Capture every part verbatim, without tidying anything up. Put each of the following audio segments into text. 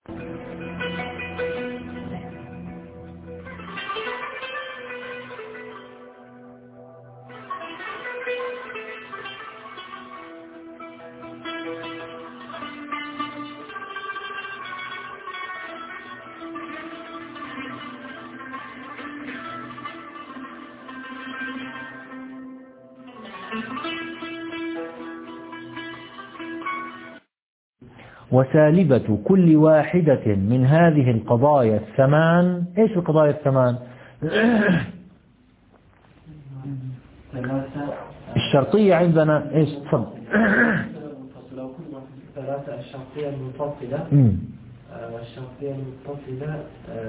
وسالبة كل واحدة من هذه القضايا الثمان. ايش القضايا الثمان؟ الشرطية عندنا ايش؟ تفضل. ثلاثة الشرطية المنفصلة والشرطية المتصلة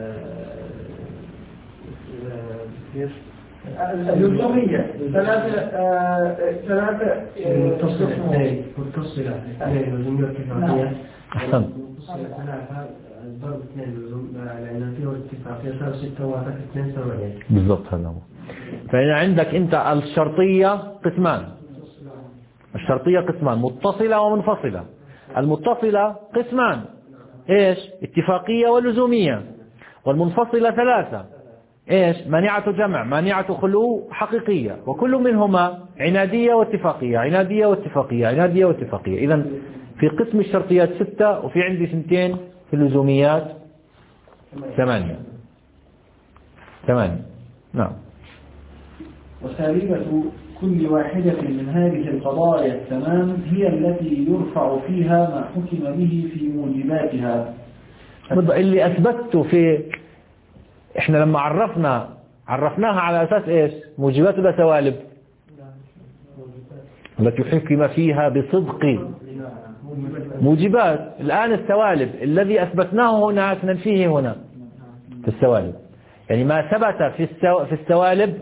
اللزومية ثلاثة ثلاثة متصلة متصلة اللزومية والاتفاقية. أحسن. بالضبط هذا هو. فإذا عندك أنت الشرطية قسمان، الشرطية قسمان متصلة ومنفصلة. المتصلة قسمان إيش؟ اتفاقية ولزومية. والمنفصلة ثلاثة إيش؟ مانعة جمع، مانعة خلو، حقيقية. وكل منهما عنادية واتفاقية، عنادية واتفاقية، عنادية واتفاقية. إذن في قسم الشرطيات ستة، وفي عندي سنتين في اللزوميات ثمانية. ثمانية. نعم. وسالبة كل واحدة من هذه القضايا الثمان هي التي يرفع فيها ما حكم به في موجباتها. اللي أثبته في إحنا لما عرفنا عرفناها على أساس إيش؟ موجبات ولا سوالب؟ التي حكم فيها بصدق موجبات. الآن السوالب الذي أثبتناه هنا سننفيه هنا في السوالب. يعني ما ثبت في السو... في السوالب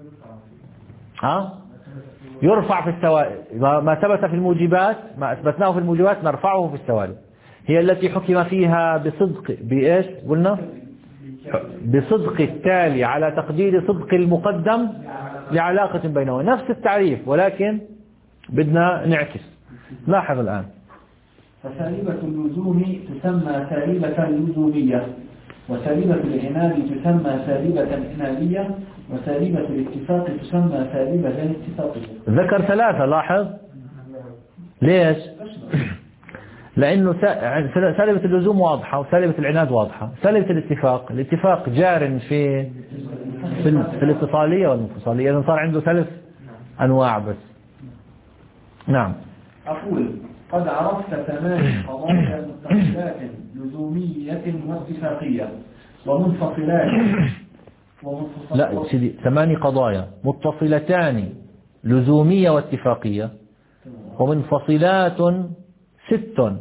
ها يرفع في السوالب، ما ثبت في الموجبات ما أثبتناه في الموجبات نرفعه في السوالب. هي التي حكم فيها بصدق بإيش قلنا؟ بصدق التالي على تقدير صدق المقدم لعلاقة بينهما. نفس التعريف ولكن بدنا نعكس. لاحظ الآن. فسالبة اللزوم تسمى سالبة اللزومية، وسالبة العناد تسمى سالبة عنادية، وسالبة الاتفاق تسمى سالبة اتفاقية. ذكر ثلاثة. لاحظ ليش؟ لأنه سالبة اللزوم واضحة، وسالبة العناد واضحة. سالبة الاتفاق، الاتفاق جار في في, في الاتصالية والانفصالية. إذن صار عنده ثلاث أنواع بس. نعم. أقول قد عرفت ثمان قضايا متصلات لزومية واتفاقية ومنفصلات ومنفصلات. لا سيدي، ثمان قضايا متصلتان لزومية واتفاقية ومنفصلات ست،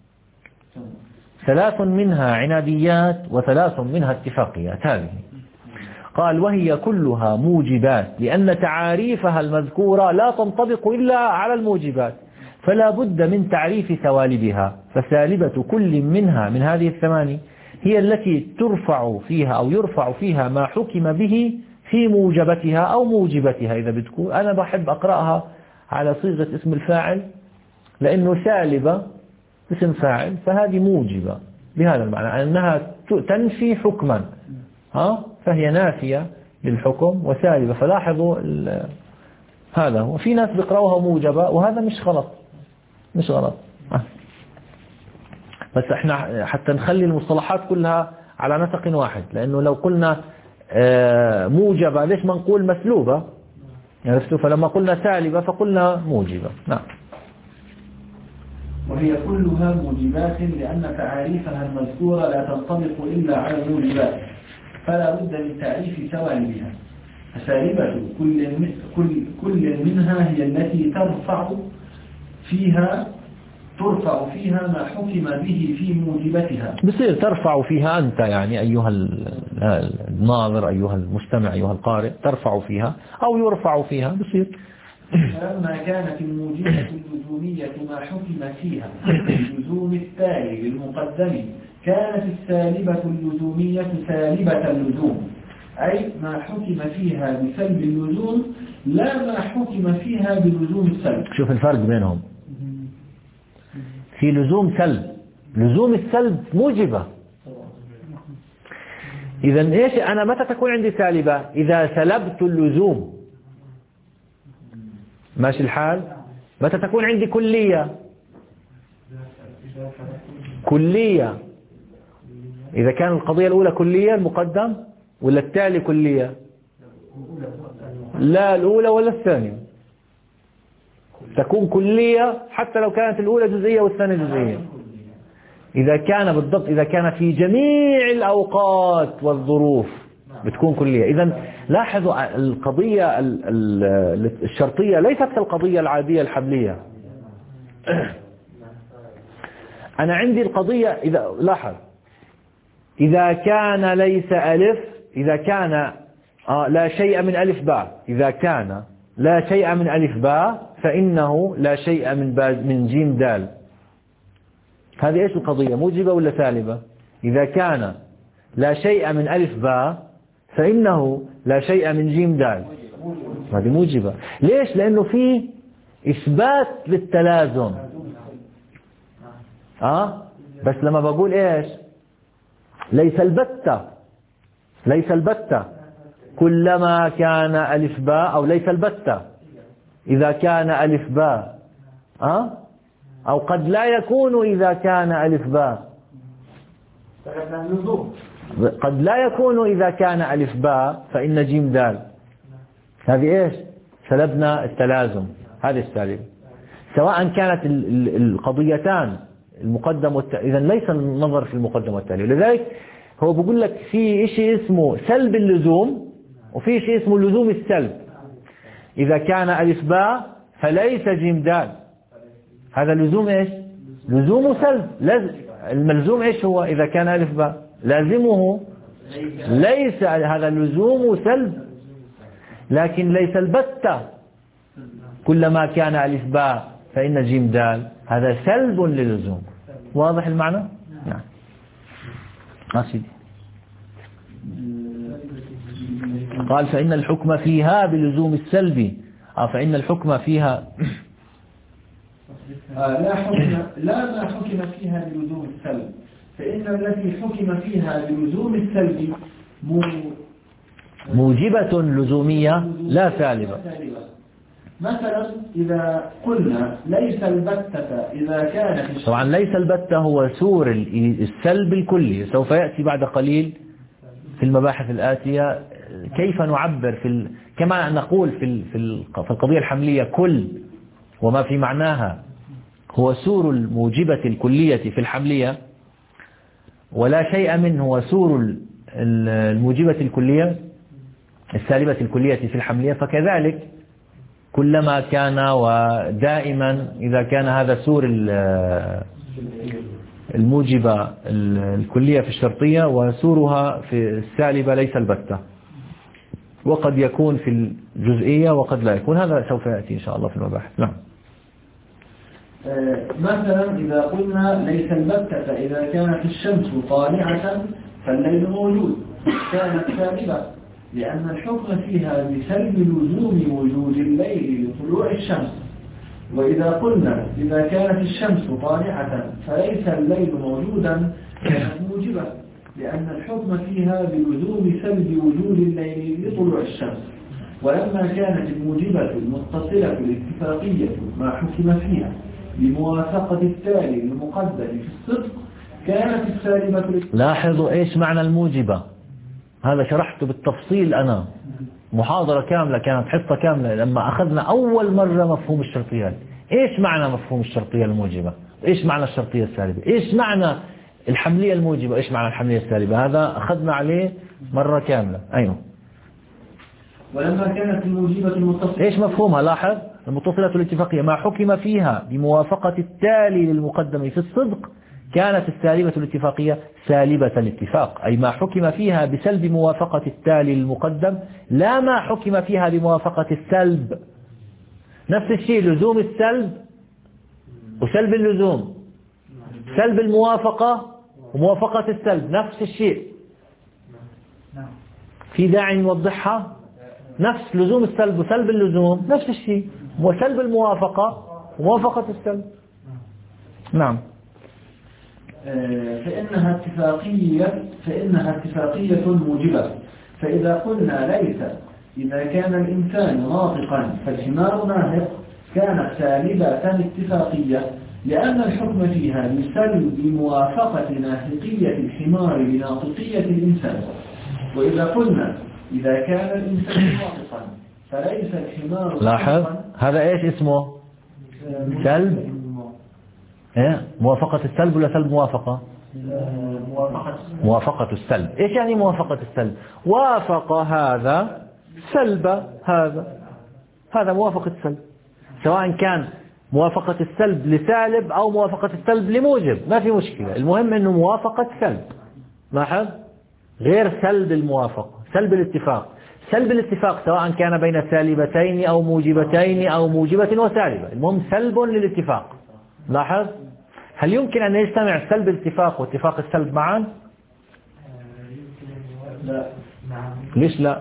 ثلاث منها عناديات وثلاث منها اتفاقيات. هذه قال وهي كلها موجبات، لأن تعاريفها المذكورة لا تنطبق إلا على الموجبات، فلا بد من تعريف سوالبها. فسالبة كل منها من هذه الثماني هي التي ترفع فيها أو يرفع فيها ما حكم به في موجبتها أو موجبتها. إذا بتكون أنا بحب أقرأها على صيغة اسم الفاعل، لأنه سالبة اسم فاعل، فهذه موجبة بهذا المعنى أنها تنفي حكما، ها فهي نافية للحكم وسالبة. فلاحظوا هذا. وفي ناس بيقرأوها موجبة، وهذا مش غلط، مش غلط. بس احنا حتى نخلي المصطلحات كلها على نسق واحد، لأنه لو قلنا موجبة ليش ما نقول مسلوبة؟ عرفتوا؟ فلما قلنا سالبة فقلنا موجبة. نعم. وهي كلها موجبات، لأن تعاريفها المذكورة لا تنطبق إلا على الموجبات، فلا بد من تعريف سوالبها. فسالبة كل كل كل منها هي التي ترفع فيها ترفع فيها ما حكم به في موجبتها. بصير ترفع فيها أنت، يعني أيها الناظر، أيها المستمع، أيها القارئ، ترفع فيها أو يرفع فيها. بصير فلما كانت الموجبة اللزومية ما حكم فيها اللزوم التالي للمقدم، كانت السالبة اللزومية سالبة اللزوم، أي ما حكم فيها بسلب اللزوم لا ما حكم فيها بلزوم السلب. شوف الفرق بينهم. في لزوم سلب، لزوم السلب موجبة إذا إيش أنا متى تكون عندي سالبة؟ إذا سلبت اللزوم. ماشي الحال؟ متى تكون عندي كلية؟ كلية إذا كان القضية الأولى كلية المقدم ولا التالي كلية؟ لا الأولى ولا الثانية. تكون كلية حتى لو كانت الأولى جزئية والثانية جزئية. إذا كان بالضبط إذا كان في جميع الأوقات والظروف بتكون كلية. إذا لاحظوا القضية الشرطية ليست كالقضية العادية الحملية. أنا عندي القضية إذا لاحظ إذا كان ليس ألف إذا كان آه لا شيء من ألف باء إذا كان لا شيء من ألف باء فإنه لا شيء من من جيم دال. هذه إيش القضية؟ موجبة ولا سالبة؟ إذا كان لا شيء من ألف باء فإنه لا شيء من جيم دال. هذه موجبة. ليش؟ لأنه في إثبات للتلازم. آه بس لما بقول إيش ليس البتة ليس البتة كلما كان ألف باء أو ليس البتة إذا كان ألف باء آه أو قد لا يكون إذا كان ألف باء قد لا يكون إذا كان ألف باء فإن جيم دال. هذه إيش؟ سلبنا التلازم. هذه السالب سواء كانت القضيتان المقدم والتالي. إذن ليس النظر في المقدم والتالي. لذلك هو بيقول لك في شيء اسمه سلب اللزوم وفي شيء اسمه لزوم السلب. إذا كان ألف باء فليس جيم دال. هذا لزوم إيش؟ لزوم سلب. الملزوم إيش هو؟ إذا كان ألف باء لازمه ليس هذا لزوم سلب لكن ليس البتة كلما كان ألف باء فإن جيم دال. هذا سلب للزوم. واضح المعنى؟ نعم. أسيدي قال فإن الحكم فيها بلزوم السلب أو فإن الحكم فيها لا حكم لا ما حكم فيها بلزوم السلب فإن التي حكم فيها بلزوم السلب موجبة لزومية لا سالبة. مثلا إذا قلنا ليس البتة إذا كان طبعا ليس البتة هو سور السلب الكلي. سوف يأتي بعد قليل في المباحث الآتية كيف نعبر في ال... كما نقول في ال... في, ال... في القضية الحملية كل وما في معناها هو سور الموجبة الكلية في الحملية ولا شيء منه هو سور الموجبة الكلية السالبة الكلية في الحملية. فكذلك كلما كان ودائما إذا كان هذا سور الموجبة الكلية في الشرطية وسورها في السالبة ليس البتة وقد يكون في الجزئية وقد لا يكون. هذا سوف يأتي إن شاء الله في المباحث. نعم. مثلا إذا قلنا ليس البتة إذا كانت الشمس طالعة فالليل موجود كانت سالبة لأن الحكم فيها بسلب لزوم وجود الليل لطلوع الشمس. وإذا قلنا إذا كانت الشمس طالعة فليس الليل موجودا كانت موجبة لأن الحكم فيها بلزوم سلب وجود الليل لطلوع الشمس. ولما كانت الموجبة المتصلة الاتفاقية ما حكم فيها بموافقة التالي المقدر في الصدق كانت السالبة. لاحظوا إيش معنى الموجبة. هذا شرحته بالتفصيل أنا محاضرة كاملة كانت حصة كاملة لما أخذنا أول مرة مفهوم الشرطيات. إيش معنى مفهوم الشرطية الموجبة؟ إيش معنى الشرطية السالبة؟ إيش معنى الحملية الموجبة؟ إيش معنى الحملية السالبة؟ هذا أخذنا عليه مرة كاملة. أيوه. ولما كانت الموجبة المتصلة إيش مفهومها؟ لاحظ المتصلة الاتفاقية ما حكم فيها بموافقة التالي للمقدم في الصدق كانت السالبة الاتفاقية سالبة الاتفاق. أي ما حكم فيها بسلب موافقة التالي للمقدم لا ما حكم فيها بموافقة السلب. نفس الشيء لزوم السلب وسلب اللزوم سلب الموافقة وموافقة السلب نفس الشيء. في داعي نوضحها. نفس لزوم السلب وسلب اللزوم نفس الشيء وسلب الموافقة وموافقة السلب. نعم. فإنها اتفاقية فإنها اتفاقية موجبة. فإذا قلنا ليس إذا كان الإنسان ناطقا فالحمار ناهق كانت سالبة اتفاقية، لأن الحكم فيها يسلب بموافقة ناهقية الحمار لناطقية الإنسان. وإذا قلنا إذا كان الإنسان ناطقا فليس الحمار. لاحظ هذا إيش اسمه؟ سلب. إيه؟ موافقة السلب ولا سلب موافقة؟ موافقة موافقة السلب. إيش يعني موافقة السلب؟ وافق هذا سلب هذا، هذا موافقة السلب، سواء كان موافقة السلب لسالب أو موافقة السلب لموجب ما في مشكلة، المهم أنه موافقة سلب. لاحظ غير سلب الموافقة، سلب الاتفاق. سلب الاتفاق سواء كان بين سالبتين أو موجبتين أو موجبة وسالبة، المهم سلب للاتفاق. لاحظ هل يمكن أن يجتمع سلب الاتفاق واتفاق السلب معا؟ لا. ليش لا؟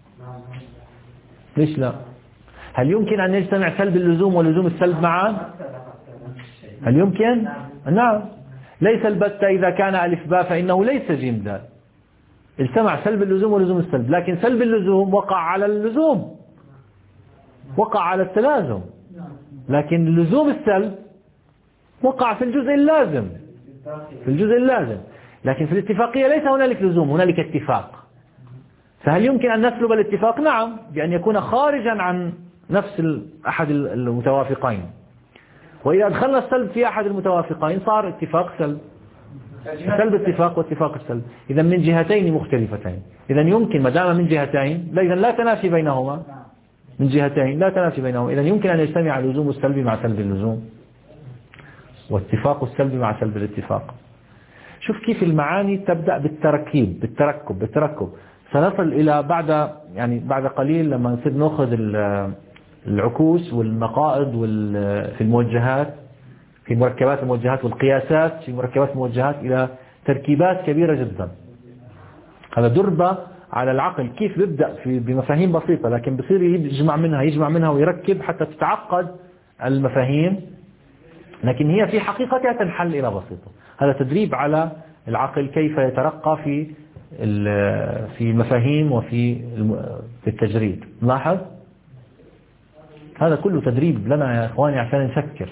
ليش لا؟ هل يمكن أن يجتمع سلب اللزوم ولزوم السلب معا؟ هل يمكن؟ نعم. ليس البتة إذا كان ألف باء فإنه ليس جيم دال. اجتمع سلب اللزوم ولزوم السلب، لكن سلب اللزوم وقع على اللزوم، وقع على التلازم، لكن لزوم السلب وقع في الجزء اللازم، في الجزء اللازم. لكن في الاتفاقية ليس هنالك لزوم، هنالك اتفاق. فهل يمكن أن نسلب الاتفاق؟ نعم، بأن يكون خارجا عن نفس أحد المتوافقين. وإذا أدخلنا السلب في أحد المتوافقين صار اتفاق سلب، سلب اتفاق واتفاق السلب. إذا من جهتين مختلفتين. إذا يمكن ما دام من جهتين إذا لا تنافي بينهما، من جهتين لا تنافي بينهما، إذا يمكن أن يجتمع لزوم السلب مع سلب اللزوم واتفاق السلب مع سلب الاتفاق. شوف كيف المعاني تبدأ بالتركيب بالتركب بالتركب. سنصل إلى بعد يعني بعد قليل لما نصير نأخذ العكوس والمقائد في الموجهات، في مركبات الموجهات والقياسات في مركبات الموجهات إلى تركيبات كبيرة جدا. هذا دربة على العقل كيف بيبدأ في بمفاهيم بسيطة، لكن بصير يجمع منها يجمع منها ويركب حتى تتعقد المفاهيم، لكن هي في حقيقتها تنحل إلى بسيطة. هذا تدريب على العقل كيف يترقى في في المفاهيم وفي في التجريد. لاحظ هذا كله تدريب لنا يا إخواني عشان نفكر.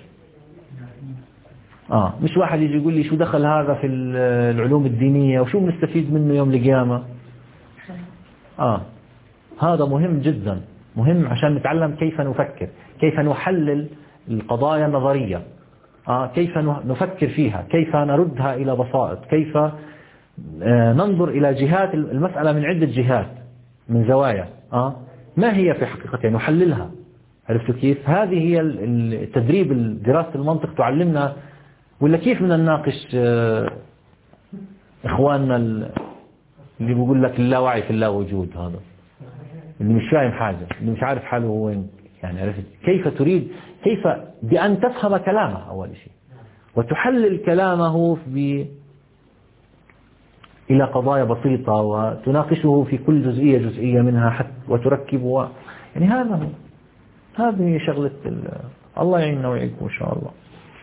آه مش واحد يجي يقول لي شو دخل هذا في العلوم الدينية وشو بنستفيد منه يوم القيامة. آه هذا مهم جدا، مهم عشان نتعلم كيف نفكر، كيف نحلل القضايا النظرية، آه كيف نفكر فيها، كيف نردها إلى بساط، كيف آه ننظر إلى جهات المسألة من عدة جهات من زوايا، آه ما هي في حقيقتها نحللها. عرفتوا كيف؟ هذه هي التدريب. دراسة المنطق تعلمنا. ولا كيف بدنا نناقش آه إخواننا اللي بيقول لك اللاوعي في اللاوجود، هذا اللي مش فاهم حاجة، اللي مش عارف حاله وين. يعني عرفت كيف تريد، كيف بأن تفهم كلامه أول شيء وتحلل كلامه ب إلى قضايا بسيطة وتناقشه في كل جزئية جزئية منها حتى وتركب. يعني هذا هو، هذه شغلة الله يعيننا ويعينكم إن شاء الله.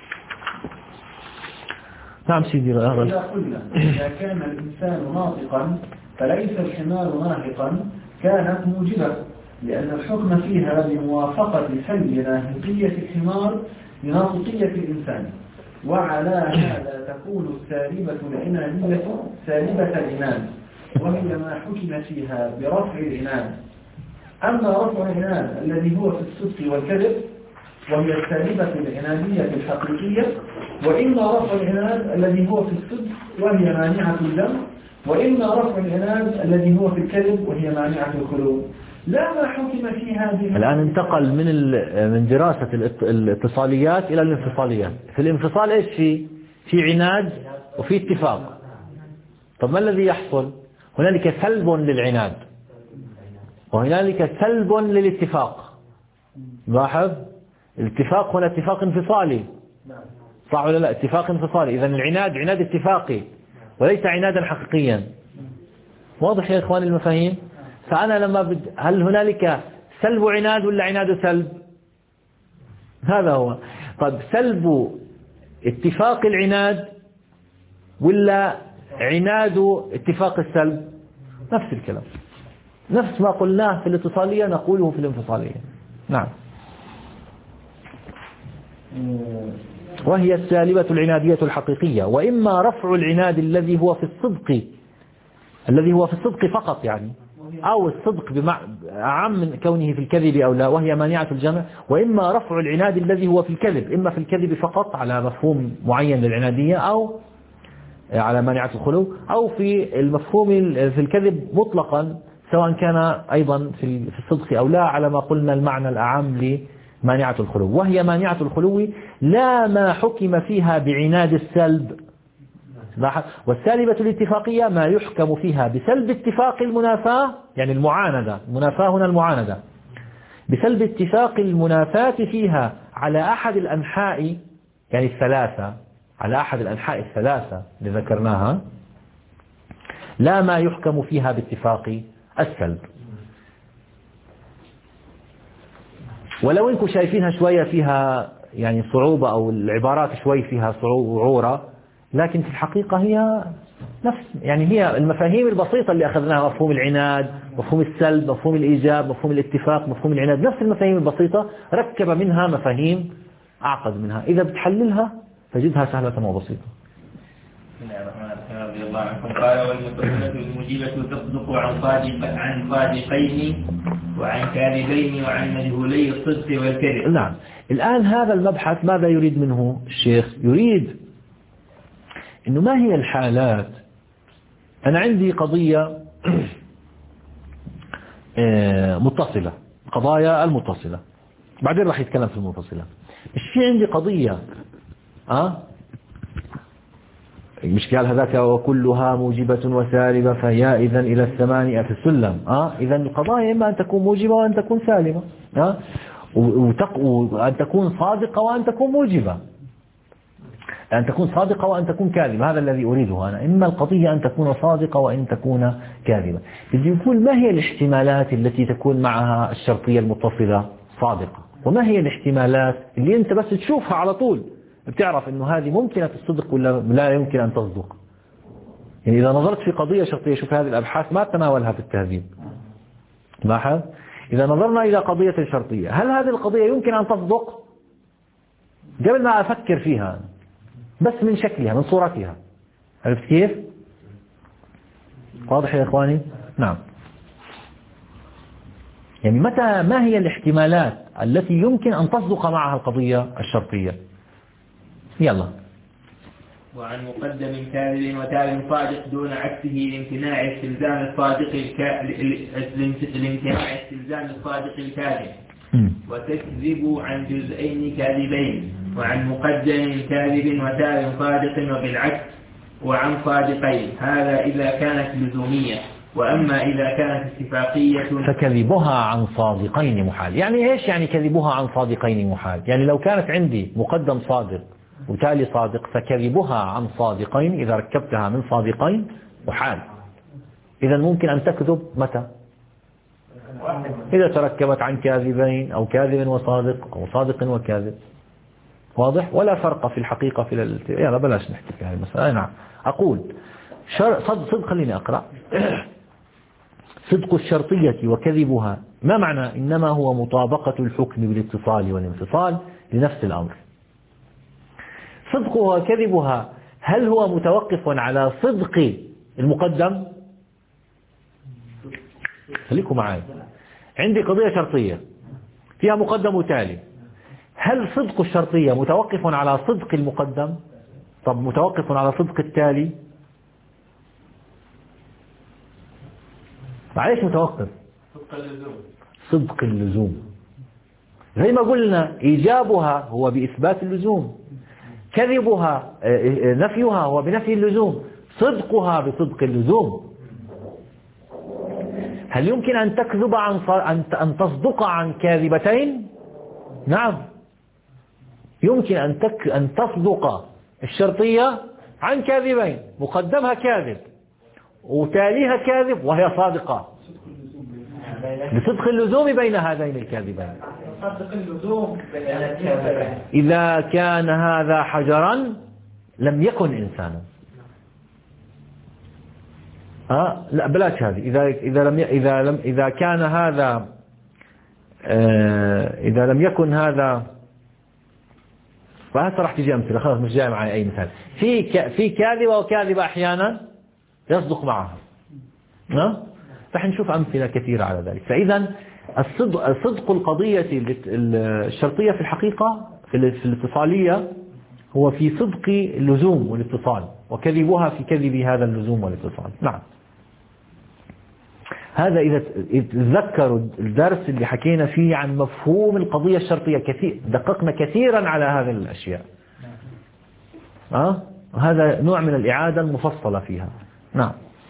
نعم سيدي. إذا قلنا إذا كان الإنسان ناطقا فليس الحمار ناهقا كانت موجبة، لأن الحكم فيها بموافقة سلب ناهقية الحمار لناطقية الإنسان. وعلى هذا تكون السالبة العنادية سالبة العناد، وهي ما حكم فيها برفع العناد. أما رفع العناد الذي هو في الصدق والكذب وهي السالبة العنادية الحقيقية، وإما رفع العناد الذي هو في الصدق وهي مانعة الدم، وإما رفع العناد الذي هو في الكذب وهي مانعة الخلود. لا ما حكم في هذه. الآن انتقل من من دراسة الاتصاليات إلى الانفصاليات. في الانفصال إيش في؟ في عناد وفي اتفاق. طب ما الذي يحصل؟ هنالك سلب للعناد وهنالك سلب للاتفاق. لاحظ الاتفاق هنا اتفاق انفصالي، صح ولا لا؟ اتفاق انفصالي. إذن العناد عناد اتفاقي وليس عنادا حقيقيا. واضح يا إخواني المفاهيم؟ فأنا لما بد... هل هنالك سلب عناد ولا عناد سلب؟ هذا هو. طب سلب اتفاق العناد ولا عناد اتفاق السلب؟ نفس الكلام، نفس ما قلناه في الاتصالية نقوله في الانفصالية. نعم. وهي السالبة العنادية الحقيقية، وإما رفع العناد الذي هو في الصدق الذي هو في الصدق فقط يعني، أو الصدق أعم من كونه في الكذب أو لا، وهي مانعة الجمع. وإما رفع العناد الذي هو في الكذب، إما في الكذب فقط على مفهوم معين للعنادية، أو على مانعة الخلو، أو في المفهوم في الكذب مطلقا سواء كان أيضا في الصدق أو لا، على ما قلنا المعنى الأعم لمانعة الخلو. وهي مانعة الخلو لا ما حكم فيها بعناد السلب، والسالبة الاتفاقية ما يحكم فيها بسلب اتفاق المنافاة، يعني المعاندة، المنافاة هنا المعاندة، بسلب اتفاق المنافاة فيها على أحد الأنحاء، يعني الثلاثة، على أحد الأنحاء الثلاثة اللي ذكرناها، لا ما يحكم فيها باتفاق السلب. ولو انكم شايفينها شوية فيها يعني صعوبة، أو العبارات شوي فيها صعورة، لكن في الحقيقة هي نفس، يعني هي المفاهيم البسيطة اللي أخذناها، مفهوم العناد، مفهوم السلب، مفهوم الإيجاب، مفهوم الاتفاق، مفهوم العناد، نفس المفاهيم البسيطة ركب منها مفاهيم أعقد منها. إذا بتحللها تجدها سهلة وبسيطة. بسم الله الرحمن الرحيم. رضي الله عنكم. قال: والمتصلة الموجبة تصدق عن صادق عن صادقين وعن كاذبين وعن مجهولي الصدق والكذب. نعم. الآن هذا المبحث ماذا يريد منه الشيخ؟ يريد إنه ما هي الحالات. أنا عندي قضية متصلة، قضايا المتصلة، بعدين راح يتكلم في المنفصلة. مش في عندي قضية أه؟ مش قال هذاك وكلها موجبة وسالبة فهي إذن إلى الثمانية في السلم. أه؟ إذن القضايا إما أن تكون موجبة وأن تكون سالبة، أه؟ وأن تكون صادقة وأن تكون موجبة، أن تكون صادقة وأن تكون كاذبة. هذا الذي أريده أنا، إما القضية أن تكون صادقة وأن تكون كاذبة. بدي يقول ما هي الاحتمالات التي تكون معها الشرطية المتصلة صادقة، وما هي الاحتمالات اللي أنت بس تشوفها على طول بتعرف أنه هذه ممكنة الصدق ولا لا يمكن أن تصدق. يعني إذا نظرت في قضية شرطية، شوف هذه الأبحاث ما تناولها في التهذيب، لاحظ إذا نظرنا إلى قضية شرطية، هل هذه القضية يمكن أن تصدق؟ قبل ما أفكر فيها بس من شكلها، من صورتها. عرفت كيف؟ واضح يا إخواني؟ نعم. يعني متى ما هي الاحتمالات التي يمكن أن تصدق معها القضية الشرطية؟ يلا. وعن مقدم كاذب وتال صادق دون عكسه لامتناع استلزام الصادق الكا... لامتناع استلزام الصادق الكاذب، وتكذب عن جزئين كاذبين. وعن مقدم كاذب وتال صادق وبالعكس، وعن صادقين، هذا إذا كانت لزومية. وأما إذا كانت اتفاقية فكذبها عن صادقين محال. يعني إيش يعني كذبها عن صادقين محال؟ يعني لو كانت عندي مقدم صادق وتالي صادق، فكذبها عن صادقين إذا ركبتها من صادقين محال. إذا ممكن أن تكذب متى؟ إذا تركبت عن كاذبين أو كاذب وصادق أو صادق وكاذب. واضح؟ ولا فرق في الحقيقة في ال... يلا بلاش نحكي في هذه المسألة. نعم. أقول شر... صد... صدق خليني أقرأ. صدق الشرطية وكذبها ما معنى؟ إنما هو مطابقة الحكم بالاتصال والانفصال لنفس الأمر. صدقها وكذبها هل هو متوقف على صدق المقدم؟ خليكم معي. عندي قضية شرطية فيها مقدم وتالي، هل صدق الشرطية متوقف على صدق المقدم؟ طب متوقف على صدق التالي؟ معليش متوقف؟ صدق اللزوم. صدق اللزوم. زي ما قلنا إيجابها هو بإثبات اللزوم، كذبها نفيها هو بنفي اللزوم، صدقها بصدق اللزوم. هل يمكن أن تكذب عن أن تصدق عن كاذبتين؟ نعم، يمكن أن تك أن تصدق الشرطية عن كاذبين، مقدمها كاذب وتاليها كاذب وهي صادقة بصدق اللزوم بين هذين الكاذبين. صدق اللزوم بين الكاذبين. إذا كان هذا حجرا لم يكن إنسانا. ها لا بلاش هذه. إذا إذا لم إذا لم إذا كان هذا آه إذا لم يكن هذا، فهسه راح تجي أمثلة، خلاص مش جاي معي أي مثال. في ك في كاذبة وكاذبة أحيانا يصدق معها، ها راح نشوف أمثلة كثيرة على ذلك. فإذا الصدق الصدق القضية الشرطية في الحقيقة في الاتصالية هو في صدق اللزوم والاتصال، وكذبها في كذب هذا اللزوم والاتصال. نعم. هذا إذا تذكروا الدرس اللي حكينا فيه عن مفهوم القضية الشرطية، كثير دققنا كثيرا على هذه الأشياء. أه؟ هذا نوع من الإعادة المفصلة فيها. نعم.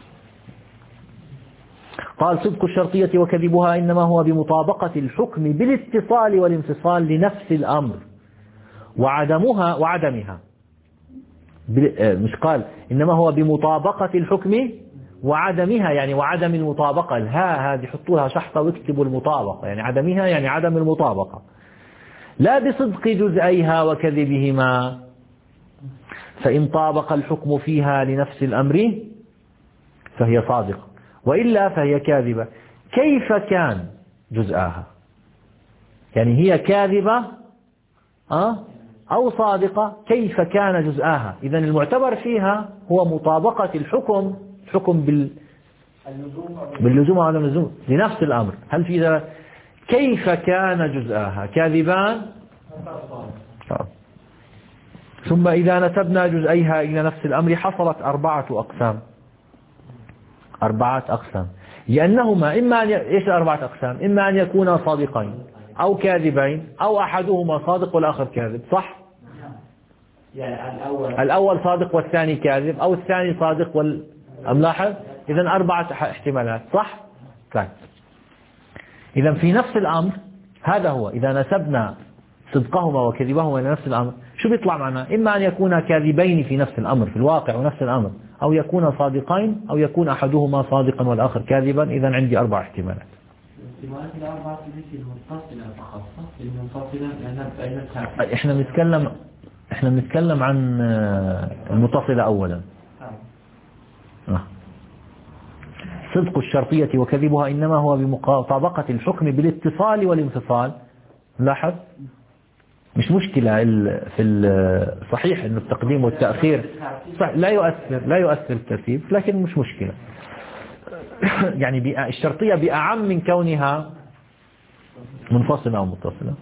قال صدق الشرطية وكذبها إنما هو بمطابقة الحكم بالاتصال والانفصال لنفس الأمر، وعدمها وعدمها مش قال إنما هو بمطابقة الحكم وعدمها، يعني وعدم المطابقة. الها هذه حطوا لها شحطة واكتبوا المطابقة، يعني عدمها يعني عدم المطابقة. لا بصدق جزئيها وكذبهما، فإن طابق الحكم فيها لنفس الأمر فهي صادقة، وإلا فهي كاذبة. كيف كان جزءها؟ يعني هي كاذبة أه؟ أو صادقة، كيف كان جزءها؟ إذن المعتبر فيها هو مطابقة الحكم حكم بال باللزوم أو عدم اللزوم لنفس الأمر. هل في ذلك؟ كيف كان جزءها؟ كاذبان. ثم إذا نسبنا جزئيها إلى نفس الأمر حصلت أربعة أقسام. أربعة أقسام، لأنهما إما أن ي... إيش أربعة أقسام؟ إما أن يكونا صادقين أو كاذبين، أو أحدهما صادق والآخر كاذب. صح؟ يعني الأول الأول صادق والثاني كاذب، أو الثاني صادق وال ملاحظ. إذن أربعة احتمالات. صح؟ طيب. إذن في نفس الأمر هذا هو، إذا نسبنا صدقهما وكذبهما إلى نفس الأمر شو بيطلع معنا؟ إما أن يكونا كاذبين في نفس الأمر في الواقع ونفس الأمر، أو يكون صادقين، أو يكون أحدهما صادقا والآخر كاذبا. إذن عندي أربع احتمالات. الاحتمالات الأربعة التي المتصلة فقط، المنفصلة لأنها بينها. إحنا بنتكلم إحنا بنتكلم عن المتصلة أولا. آه. صدق الشرطية وكذبها إنما هو بمطابقة الحكم بالاتصال والانفصال. لاحظ مش مشكلة في الصحيح إنه التقديم والتأخير صح، لا يؤثر لا يؤثر الترتيب، لكن مش مشكلة. يعني الشرطية بأعم من كونها منفصلة أو متصلة.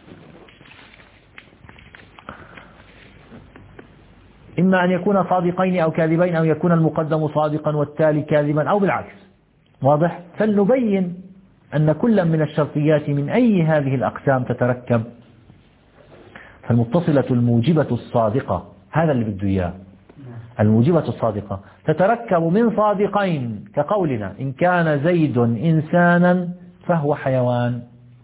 إما أن يكون صادقين أو كاذبين، أو يكون المقدم صادقا والتالي كاذبا، أو بالعكس. واضح؟ فلنبين أن كل من الشرطيات من أي هذه الأقسام تتركب. فالمتصلة الموجبة الصادقة، هذا اللي بده إياه، الموجبة الصادقة تتركب من صادقين، كقولنا إن كان زيد إنسانا فهو حيوان.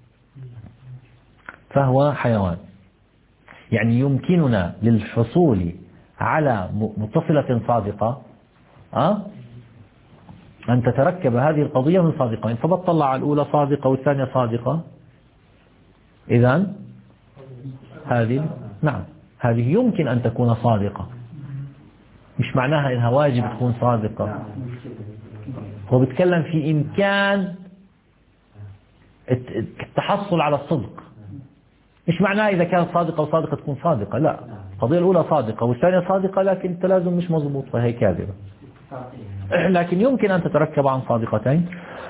فهو حيوان، يعني يمكننا للحصول على متصلة صادقة أه؟ أن تتركب هذه القضية من صادقين. فبطلع على الأولى صادقة والثانية صادقة، إذن هذه نعم هذه يمكن أن تكون صادقة، مش معناها إنها واجب تكون صادقة. هو بيتكلم في إمكان التحصل على الصدق، مش معناه إذا كانت صادقة وصادقة تكون صادقة. لا، القضية الأولى صادقة والثانية صادقة، لكن التلازم مش مضبوط فهي كاذبة. لكن يمكن أن تتركب عن صادقتين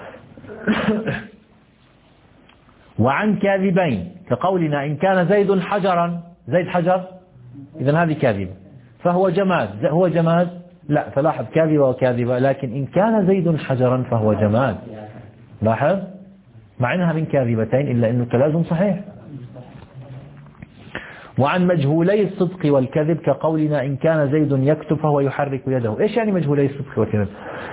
وعن كاذبين، كقولنا إن كان زيد حجرا، زيد حجر، إذن هذه كاذبة. فهو جماد، هو جماد لا، فلاحظ كاذبة وكاذبة. لكن إن كان زيد حجرا فهو جماد، لاحظ مع أنها من كاذبتين إلا أنه التلازم صحيح. وعن مجهولي الصدق والكذب، كقولنا إن كان زيد يكتب فهو يحرك يده. إيش يعني مجهولي الصدق والكذب؟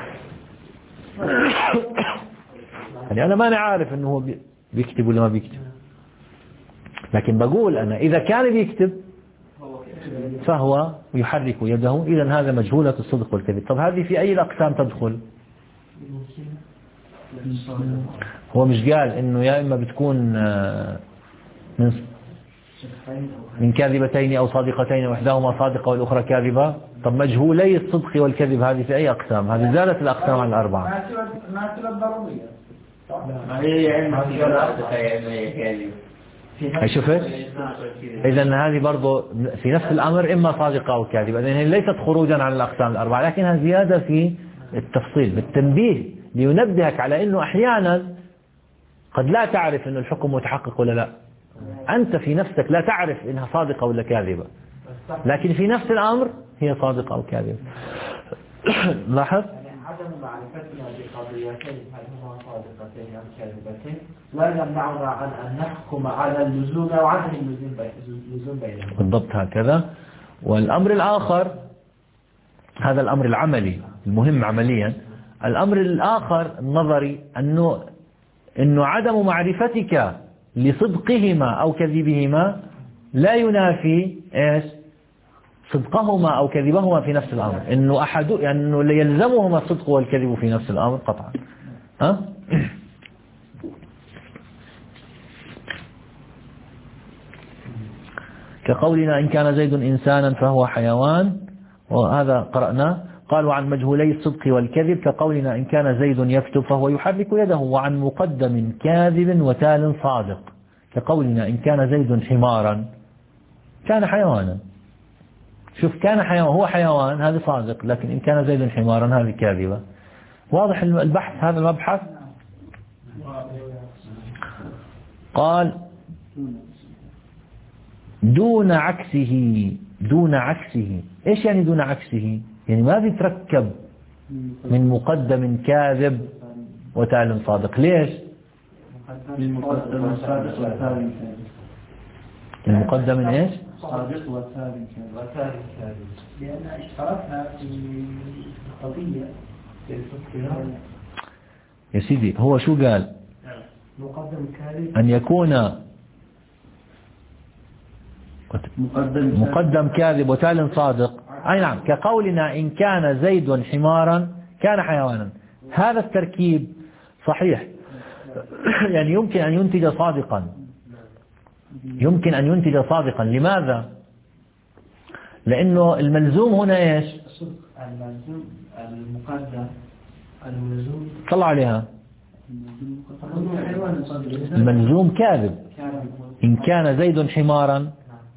يعني أنا ما عارف أنه هو بيكتب ولا ما بيكتب، لكن بقول أنا إذا كان بيكتب فهو يحرك يده، إذن هذا مجهولة الصدق والكذب. طب هذه في أي الأقسام تدخل؟ هو مش قال إنه يا إما بتكون من من كاذبتين أو صادقتين وإحداهما صادقة والأخرى كاذبة. طب مجهولي الصدق والكذب هذه في أي أقسام؟ هذه زادت الأقسام عن الأربعة. ما تبقى ضرورية. هي علم كاذب. شفت؟ إذن هذه برضو في نفس الأمر إما صادقة أو كاذبة، إذن هي ليست خروجا عن الأقسام الأربعة، لكنها زيادة في التفصيل بالتنبيه لينبهك على أنه أحيانا قد لا تعرف أن الحكم متحقق ولا لا. أنت في نفسك لا تعرف إنها صادقة ولا كاذبة، لكن في نفس الأمر هي صادقة أو كاذبة. لاحظ؟ عدم معرفتنا بقضيتين هل هما صادقتين أم كاذبتين لا يمنعنا عن أن نحكم على اللزوم أو عدم اللزوم بينهما. بالضبط هكذا. والأمر الآخر، هذا الأمر العملي المهم عمليا. الأمر الآخر النظري أنه إنه عدم معرفتك لصدقهما أو كذبهما لا ينافي إيش؟ صدقهما أو كذبهما في نفس الأمر، إنه أحد يعني إنه يلزمهما الصدق والكذب في نفس الأمر قطعا. ها؟ كقولنا إن كان زيد إنسانا فهو حيوان، وهذا قرأنا. قال وعن مجهولي الصدق والكذب كقولنا إن كان زيد يكتب فهو يحرك يده، وعن مقدم كاذب وتال صادق كقولنا إن كان زيد حمارا كان حيوانا. شوف كان حيوان هو حيوان هذا صادق، لكن إن كان زيد حمارا هذه كاذبة. واضح البحث هذا المبحث. قال دون عكسه. دون عكسه إيش يعني دون عكسه؟ يعني ما بيتركب من مقدم كاذب وتال صادق. ليش؟ المقدم الصادق والتالي كاذب. المقدم من ايش؟ صادق والتالي كاذب. لأن اشتركنا في قضية يا سيدي هو شو قال؟ مقدم كاذب أن يكون مقدم, مقدم كاذب وتال صادق. أي نعم كقولنا إن كان زيد حمارا كان حيوانا. هذا التركيب صحيح يعني يمكن أن ينتج صادقا، يمكن أن ينتج صادقا. لماذا؟ لأنه الملزوم هنا إيش؟ الملزوم المقدم الملزوم طلع عليها الملزوم كاذب. إن كان زيد حمارا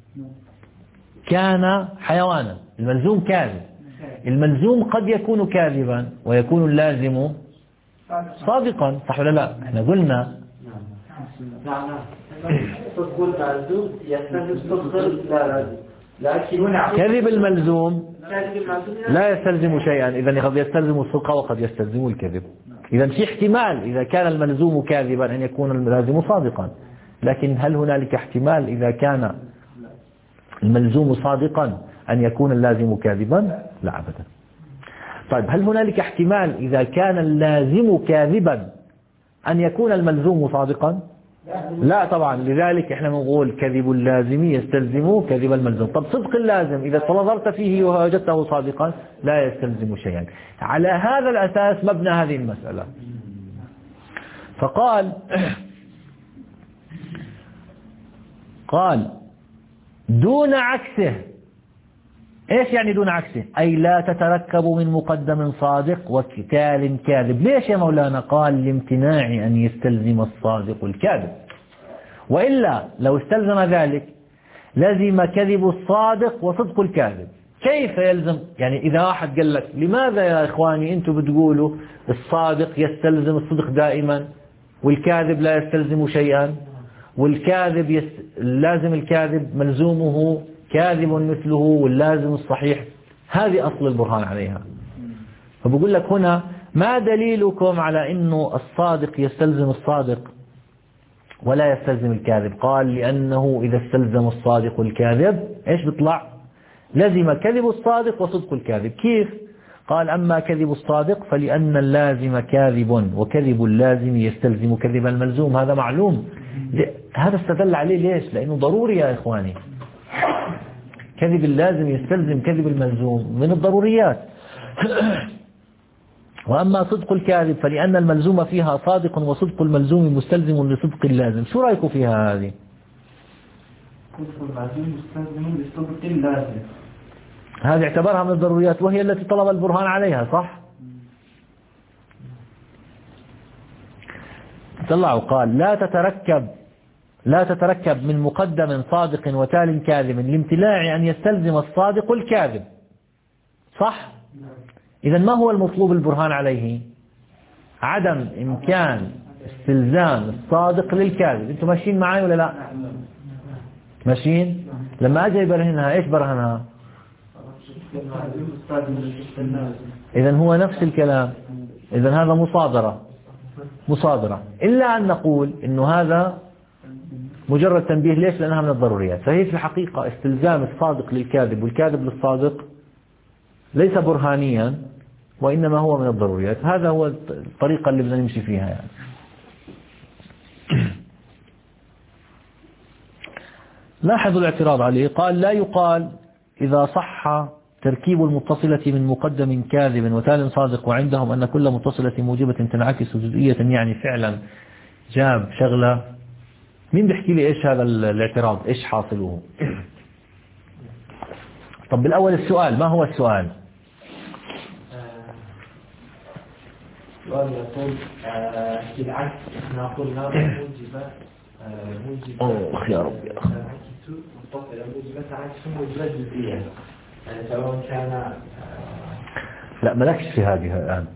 كان حيوانا، الملزوم كاذب. الملزوم قد يكون كاذبا ويكون اللازم صادقا، صح ولا لا؟ احنا قلنا نعم صدق الملزوم يستلزم صدق اللازم، لكن كذب الملزوم لا يستلزم شيئا. إذا قد يستلزم الصدق وقد يستلزم الكذب. إذا في احتمال إذا كان الملزوم كاذبا أن يكون اللازم صادقا، لكن هل هنالك احتمال إذا كان الملزوم صادقا أن يكون اللازم كاذبا؟ لا أبدا. طيب هل هنالك احتمال إذا كان اللازم كاذبا أن يكون الملزوم صادقا؟ لا طبعا. لذلك احنا نقول كذب اللازم يستلزم كذب الملزوم. طب صدق اللازم إذا نظرت فيه ووجدته صادقا لا يستلزم شيئا. على هذا الأساس مبنى هذه المسألة. فقال قال دون عكسه. ايش يعني دون عكسه؟ اي لا تتركب من مقدم صادق وتال كاذب. ليش يا مولانا؟ قال لامتناع ان يستلزم الصادق الكاذب، وإلا لو استلزم ذلك لازم كذب الصادق وصدق الكاذب. كيف يلزم؟ يعني اذا واحد قال لك لماذا يا اخواني انتم بتقولوا الصادق يستلزم الصدق دائما والكاذب لا يستلزم شيئا، والكاذب يس... اللازم الكاذب ملزومه كاذب مثله واللازم الصحيح؟ هذه أصل البرهان عليها. فبقول لك هنا ما دليلكم على أنه الصادق يستلزم الصادق ولا يستلزم الكاذب؟ قال لأنه إذا استلزم الصادق الكاذب إيش بيطلع؟ لازم كذب الصادق وصدق الكاذب. كيف؟ قال أما كذب الصادق فلأن اللازم كاذب وكذب اللازم يستلزم كذب الملزوم. هذا معلوم. هذا استدل عليه ليش؟ لأنه ضروري يا إخواني. كذب اللازم يستلزم كذب الملزوم من الضروريات. وأما صدق الكاذب فلأن الملزوم فيها صادق وصدق الملزوم مستلزم لصدق اللازم. شو رأيكم فيها هذه؟ هذا اعتبرها من الضروريات وهي التي طلب البرهان عليها، صح؟ طلعوا قال لا تتركب لا تتركب من مقدم صادق وتال كاذب لامتلاع أن يستلزم الصادق الكاذب، صح؟ إذا ما هو المطلوب البرهان عليه؟ عدم إمكان استلزام الصادق للكاذب. أنتم ماشيين معي ولا لا؟ ماشيين؟ لما أجي برهنها إيش برهنها؟ إذا هو نفس الكلام، إذا هذا مصادرة مصادرة، إلا أن نقول إنه هذا مجرد تنبيه. ليش؟ لأنها من الضروريات. فهي في الحقيقة استلزام الصادق للكاذب والكاذب للصادق ليس برهانيا، وإنما هو من الضروريات. هذا هو الطريقة اللي بدنا نمشي فيها يعني. لاحظوا الاعتراض عليه، قال لا يقال إذا صح تركيب المتصلة من مقدم كاذب وتال صادق وعندهم أن كل متصلة موجبة تنعكس جزئية، يعني فعلا جاب شغلة. مين بيحكي لي إيش هذا الاعتراض؟ إيش حاصله؟ طب بالأول السؤال، ما هو السؤال؟ السؤال يقول بالعكس احنا قلنا موجبة موجبة أوه يا رب يا أخي متصلة موجبة عكس موجبة جزئية، يعني سواء كان لا مالكش في هذه الآن.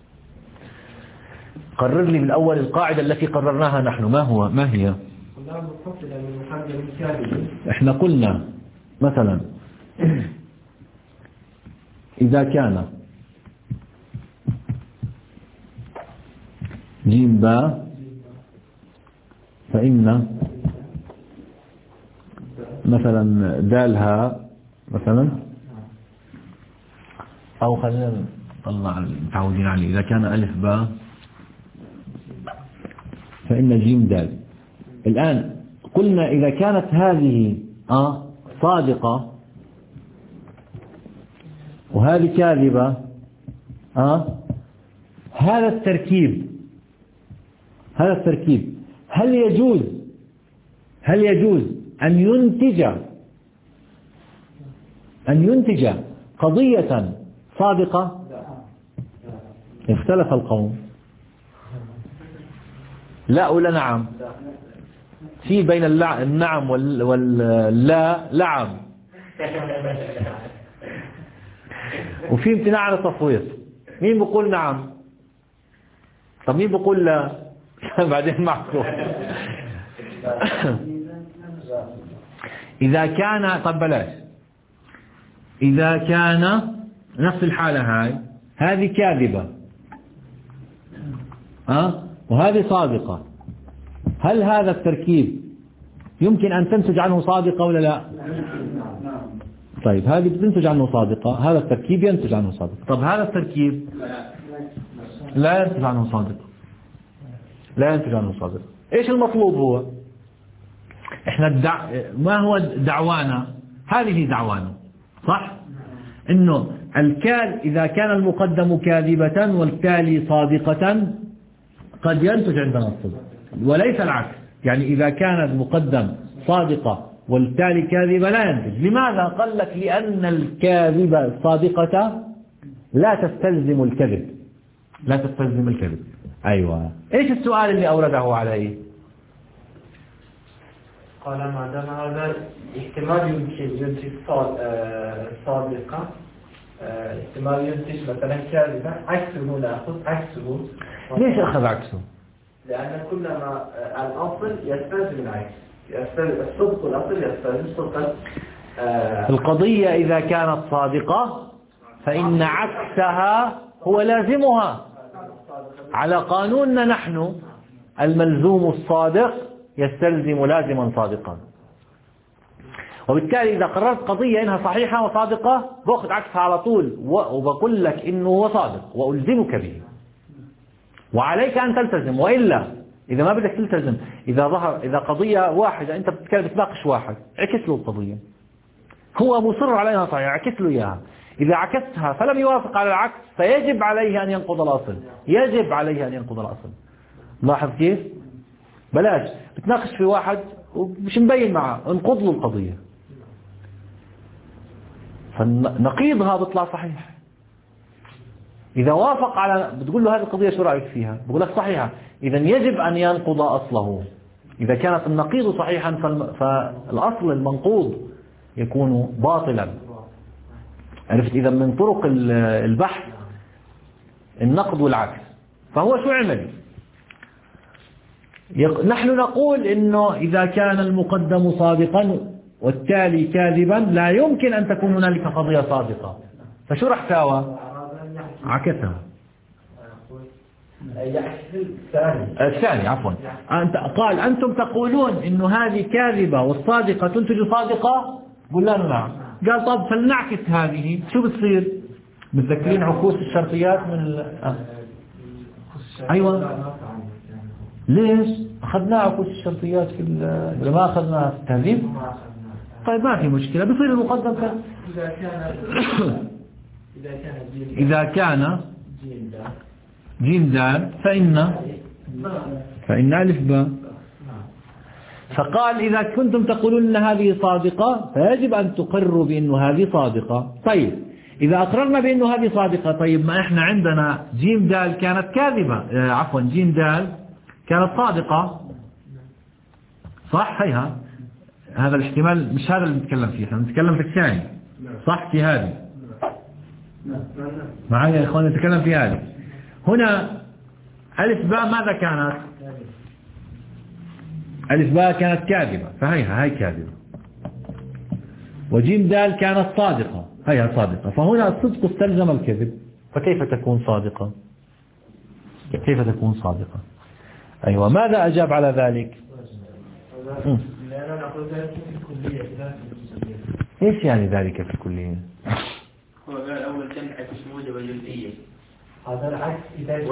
قرر لي بالأول القاعدة التي قررناها نحن، ما هو ما هي؟ قلنا متصلة من مقدم كاذب. احنا قلنا مثلا إذا كان جيم باء فإن مثلا دالها مثلا، أو خلينا نطلع متعودين عليه، إذا كان ألف باء فإن جيم دال. الآن قلنا إذا كانت هذه آه صادقة وهذه كاذبة، آه هذا التركيب هذا التركيب هل يجوز هل يجوز أن ينتج أن ينتج قضية صادقة؟ اختلف القوم، لا ولا نعم؟ في بين النعم واللا لعب، وفي امتناع على التصويت. مين بيقول نعم؟ طب مين بيقول لا؟ بعدين معكم. إذا كان طب بلاش، إذا كان نفس الحالة هاي، هذه كاذبة أه؟ وهذه صادقة، هل هذا التركيب يمكن أن تنتج عنه صادقة ولا لا؟ طيب هذه بتنتج عنه صادقة، هذا التركيب ينتج عنه صادقة. طب هذا التركيب لا ينتج عنه صادقة، لا ينتج عنه صادقة. إيش المطلوب هو؟ إحنا الدع... ما هو دعوانا؟ هذه دعوانا، صح؟ إنه الكال إذا كان المقدم كاذبة والتالي صادقة قد ينتج عندنا الصدق، وليس العكس. يعني إذا كان المقدم صادقة والتالي كاذبة لا ينتج. لماذا؟ قال لك لأن الكاذبة الصادقة لا تستلزم الكذب، لا تستلزم الكذب. أيوة. إيش السؤال اللي أورده عليه؟ قال ما دام هذا احتمال يمكن ينتج صادقة، احتمال ينتج مثلا كاذبة، عكسه نأخذ عكسه. ليش أخذ عكسه؟ لأن كلما الأصل يستلزم العكس، الصدق الأصل يستلزم صدق. القضية إذا كانت صادقة فإن عكسها هو لازمها. على قانوننا نحن الملزوم الصادق يستلزم لازما صادقا، وبالتالي إذا قررت قضية إنها صحيحة وصادقة بأخذ عكسها على طول وبقول لك إنه هو صادق وألزمك به، وعليك أن تلتزم. وإلا إذا ما بدك تلتزم، إذا ظهر إذا قضية واحدة أنت بتتكلم بتناقش واحد، عكس له القضية، هو مصر على أنها صحيحة، عكس له إياها. إذا عكستها فلم يوافق على العكس فيجب عليه أن ينقض الأصل، يجب عليه أن ينقض الأصل. لاحظ كيف؟ بلاش بتناقش في واحد ومش مبين معه، انقض له القضية، فنقيضها بيطلع صحيح. إذا وافق على، بتقول له هذه القضية شو رأيك فيها؟ بقول لك صحيحة، إذا يجب أن ينقض أصله. إذا كانت النقيض صحيحا فالأصل المنقوض يكون باطلا. عرفت؟ إذا من طرق البحث النقد والعكس. فهو شو عمل؟ نحن نقول إنه إذا كان المقدم صادقا والتالي كاذبا لا يمكن أن تكون هنالك قضية صادقة. فشو رح ساوى؟ عكسها. الثاني عفوا، أنت قال أنتم تقولون إنه هذه كاذبة والصادقة تنتج صادقة، قلنا له نعم. قال طب فلنعكس هذه، شو بتصير؟ متذكرين عكوس الشرطيات من ال... آه. أيوة، ليش أخذنا عكوس الشرطيات في ال... ما أخذنا في التهذيب؟ طيب ما في مشكلة، بصير المقدم كان إذا كان إذا كان جيم دال فإن فإن ألف باء. فقال إذا كنتم تقولون أن هذه صادقة فيجب أن تقروا بأن هذه صادقة. طيب إذا أقررنا بأن هذه صادقة، طيب ما إحنا عندنا جيم دال كانت كاذبة، آه عفوا جيم دال كانت صادقة، صح؟ هيها هذا الاحتمال مش هذا اللي نتكلم فيه، احنا نتكلم في الثاني، صح؟ في هذه معايا يا إخواني، نتكلم في هذه. هنا ألف باء ماذا كانت؟ ألف باء كانت كاذبة، فهيها هاي كاذبة. وجيم دال كانت صادقة، هيها صادقة. فهنا الصدق استلزم الكذب، فكيف تكون صادقة؟ كيف تكون صادقة؟ أيوة، ماذا أجاب على ذلك؟ إيش يعني ذلك في الكلية؟ هو قال أول تنعكس موجبة جزئية، هذا العكس إذا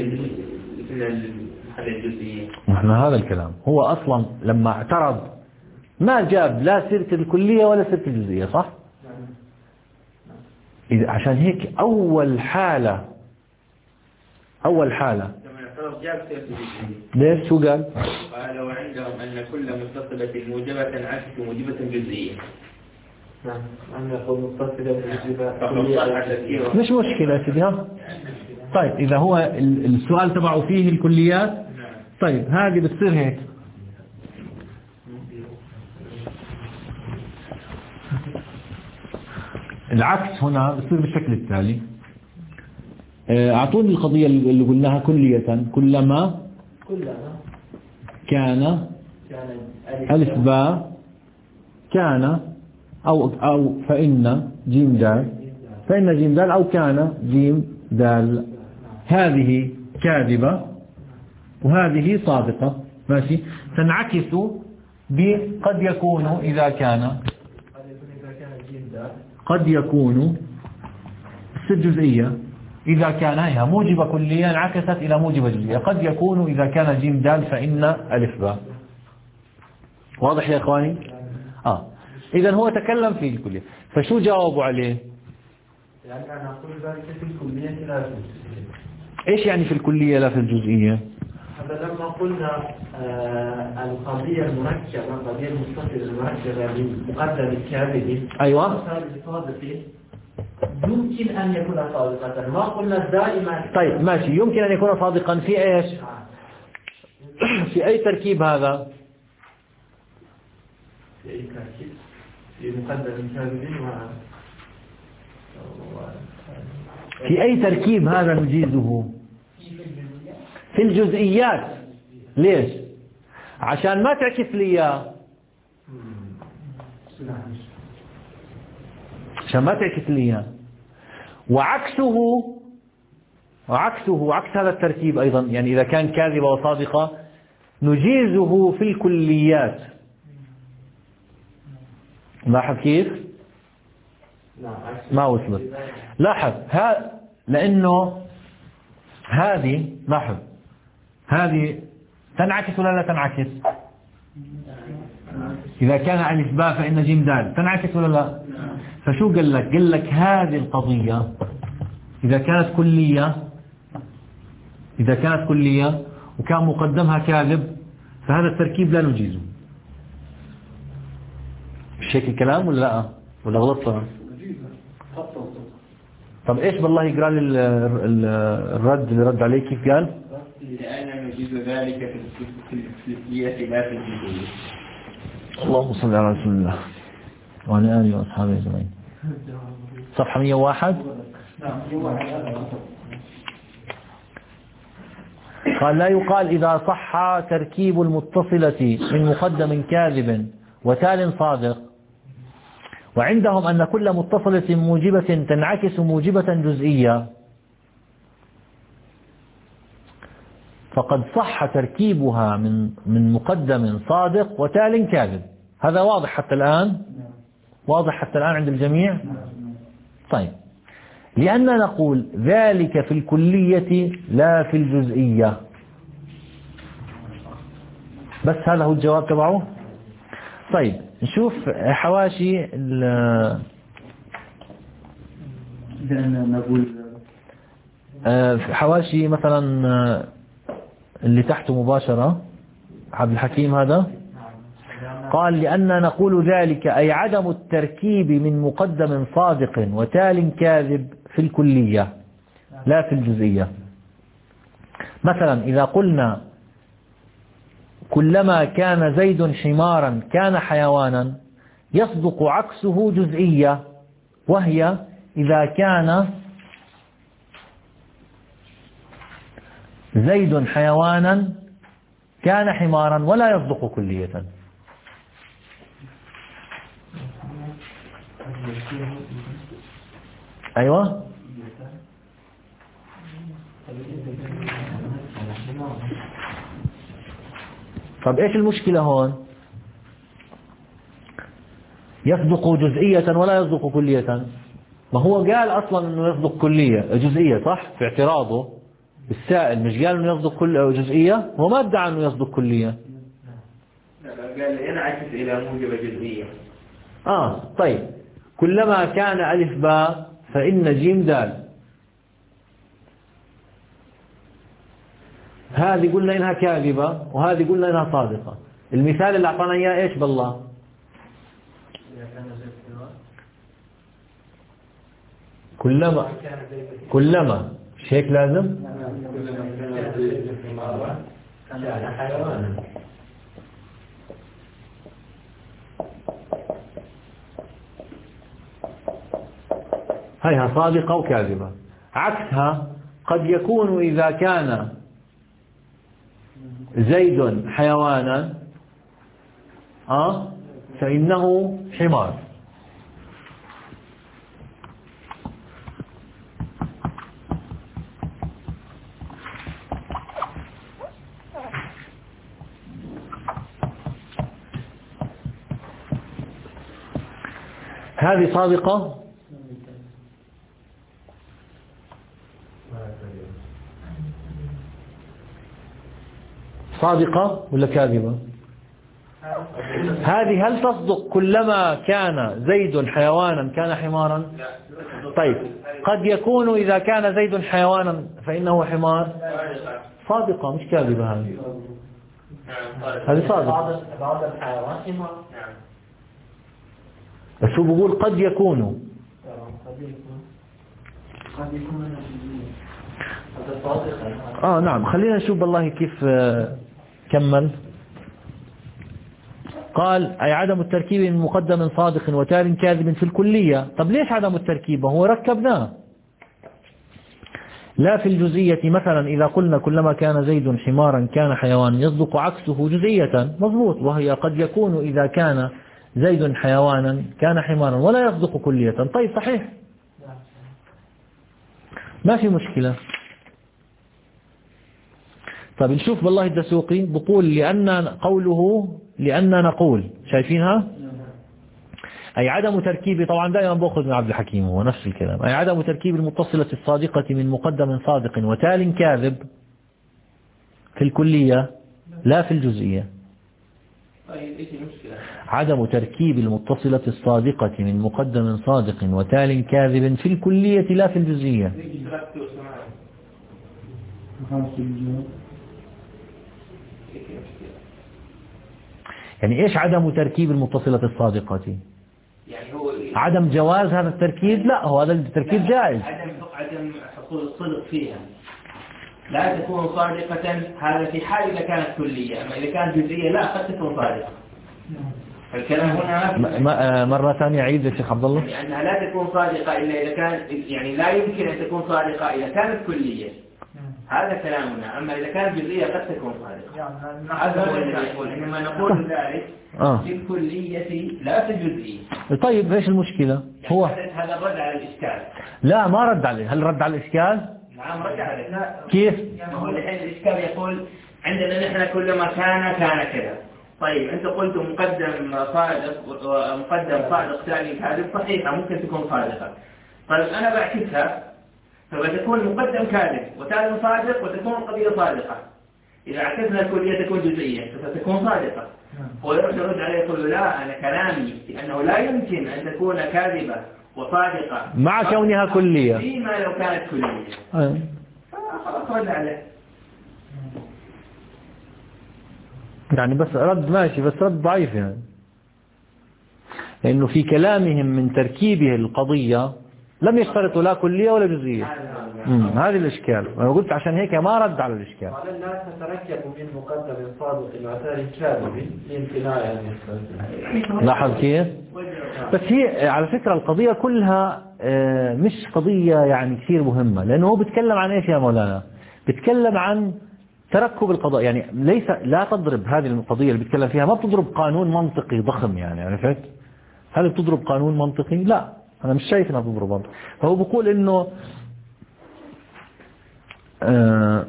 هذا الجزئية. نحن هذا الكلام هو أصلا لما اعترض ما جاب لا سيرة الكلية ولا سيرة الجزئية، صح؟ إذا عشان هيك أول حالة أول حالة لما اعترض جاب سيرة الجزئية. ليش؟ شو قال؟ قال وعندهم أن كل متصلة موجبة تنعكس موجبة جزئية. نعم، أن يكون متصلة بالجزئية. مش مشكلة سيدي. ها طيب إذا هو السؤال تبعه فيه الكليات، طيب هذه بتصير هيك. العكس هنا بصير بالشكل التالي. أعطوني القضية اللي قلناها كلية. كلما كان ألف باء كان أو أو فإن جيم دال فإن جيم دال أو كان جيم دال، هذه كاذبة وهذه صادقة، ماشي. تنعكس بقد يكون إذا كان قد يكون الجزئية إذا كان هي موجبة كلية انعكست إلى موجبة جزئية. قد يكون إذا كان جيم دال فإن ألف باء. واضح يا إخواني؟ آه إذا هو تكلم في الكلية، فشو جاوبوا عليه؟ يعني أنا أقول ذلك في الكلية لا في الجزئية. إيش يعني في الكلية لا في الجزئية؟ هذا لما قلنا آه القضية المركبة، القضية المتصلة المركبة بمقدم الكاذب، أيوة، يمكن أن يكون صادقا، ما قلنا دائما. طيب ماشي، يمكن أن يكون صادقا في إيش؟ في أي تركيب هذا؟ في أي تركيب؟ في مقدم الكاذب و... في أي تركيب هذا نجيزه؟ في الجزئيات. ليش؟ عشان ما تعكس لي إياه، عشان ما تعكس لي إياه. وعكسه وعكسه عكس هذا التركيب أيضا، يعني إذا كان كاذبة وصادقة نجيزه في الكليات. لاحظ كيف؟ ما وصلت. لاحظ ها، لأنه هذه، لاحظ هذه تنعكس ولا لا تنعكس؟ إذا كان ألف باء فإن جيم دال تنعكس ولا لا؟ فشو قال لك؟ قال لك هذه القضية إذا كانت كلية إذا كانت كلية وكان مقدمها كاذب فهذا التركيب لا نجيزه. مش هيك الكلام ولا لا ولا غلطت؟ طب ايش بالله يقرأ لي الرد اللي رد عليه كيف قال؟ لأن نجيز ذلك في الكلية لا في الجزئية. اللهم صل على رسول الله وعلى آله وأصحابه أجمعين. صفحة مئة وواحد. قال لا يقال إذا صح تركيب المتصلة من مقدم كاذب وتال صادق، وعندهم أن كل متصلة موجبة تنعكس موجبة جزئية، فقد صح تركيبها من من مقدم صادق وتال كاذب. هذا واضح حتى الآن؟ واضح حتى الآن عند الجميع؟ طيب، لأننا نقول ذلك في الكلية لا في الجزئية. بس هذا هو الجواب تبعه. طيب نشوف حواشي نقول حواشي مثلا اللي تحته مباشرة عبد الحكيم هذا قال لأننا نقول ذلك أي عدم التركيب من مقدم صادق وتال كاذب في الكلية لا في الجزئية. مثلا إذا قلنا كلما كان زيد حمارا كان حيوانا، يصدق عكسه جزئية، وهي إذا كان زيد حيوانا كان حمارا، ولا يصدق كلية. أيوة. طب إيش المشكلة هون؟ يصدق جزئية ولا يصدق كلية. ما هو قال أصلا أنه يصدق كلية جزئية صح؟ في اعتراضه السائل مش قال أنه يصدق كل جزئية، هو ما ادعى أنه يصدق كلية. قال ينعكس إلى موجب جزئية. آه طيب، كلما كان ألف باء فإن جيم دال، هذه قلنا إنها كاذبة وهذه قلنا إنها صادقة. المثال اللي أعطانا إياه إيش بالله؟ كلما كلما مش هيك لازم؟ هيها صادقة وكاذبة. عكسها قد يكون إذا كان زيد حيوانا آه فإنه حمار. هذه صادقة صادقة ولا كاذبة؟ هذه هل تصدق كلما كان زيد حيوانا كان حمارا؟ طيب قد يكون إذا كان زيد حيوانا فإنه حمار، صادقة مش كاذبة. هذه هذه صادقة. بعض الحيوان حمار. بس هو بقول قد يكون قد يكون آه نعم. خلينا نشوف بالله كيف آه كمل. قال أي عدم التركيب من مقدم صادق وتال كاذب في الكلية. طب ليش عدم التركيب؟ هو ركبناه. لا في الجزئية. مثلا إذا قلنا كلما كان زيد حمارا كان حيوان، يصدق عكسه جزئية، مضبوط، وهي قد يكون إذا كان زيد حيوانا كان حمارا، ولا يصدق كلية. طيب صحيح، ما في مشكلة. طيب نشوف بالله الدسوقي بقول لأن قوله لأن نقول، شايفينها؟ أي عدم تركيب، طبعا دائما بأخذ من عبد الحكيم هو نفس الكلام، أي عدم تركيب المتصلة الصادقة من مقدم صادق وتال كاذب في الكلية لا في الجزئية. عدم تركيب المتصلة الصادقة من مقدم صادق وتال كاذب في الكلية لا في الجزئية. يعني إيش عدم تركيب المتصلة الصادقة؟ يعني هو عدم جواز هذا التركيب؟ لا، هو هذا التركيب جائز. عدم عدم حصول الصدق فيها لا تكون صادقة، هذا في حال إذا كانت كلية، أما إذا كانت جزئية لا قد تكون صادقة. الكلام هنا مرة ثانية عيد يا شيخ عبد الله. يعني أنها لا تكون صادقة إلا إذا كان، يعني لا يمكن أن تكون صادقة إذا كانت كلية، هذا كلامنا. أما إذا كانت جزئية قد تكون صادقة. هذا هو الذي يقول، إنما نقول ذلك في الكلية لا في الجزئية. طيب إيش المشكلة؟ هو هذا الرد على الإشكال. لا ما رد عليه. هل رد على الإشكال؟ نعم رد عليه. كيف؟ ما هو الحين الإشكال يقول عندنا نحن كلما كان كان كذا. طيب أنت قلت مقدم صادق ومقدم صادق ثاني كاذب، صحيحة ممكن تكون صادقة. طيب أنا بعكسها فبتكون مقدم كاذب وثاني صادق وتكون القضية صادقة. إذا عكسنا الكلية تكون جزئية فتكون صادقة. هو يرد يرد عليه يقول لا أنا كلامي لأنه لا يمكن أن تكون كاذبة وصادقة مع كونها كلية فيما لو كانت كلية. أه. خلاص رد عليه. يعني بس رد ماشي، بس رد ضعيف يعني، لأنه في كلامهم من تركيبه القضية لم يشترطوا لا كلية ولا جزئية. هذه الإشكال، وأنا قلت عشان هيك ما رد على الإشكال. قال الناس تتركب من مقدم صادق وثاني كاذب لامتناع يعني. لاحظ كيف؟ بس هي على فكرة القضية كلها مش قضية يعني كثير مهمة، لأنه هو بيتكلم عن إيش يا مولانا؟ بيتكلم عن تركب القضاء، يعني ليس لا تضرب هذه القضية اللي بيتكلم فيها، ما بتضرب قانون منطقي ضخم يعني، عرفت؟ هل بتضرب قانون منطقي؟ لا، أنا مش شايف إنها بتضرب منطقي. فهو بيقول إنه آه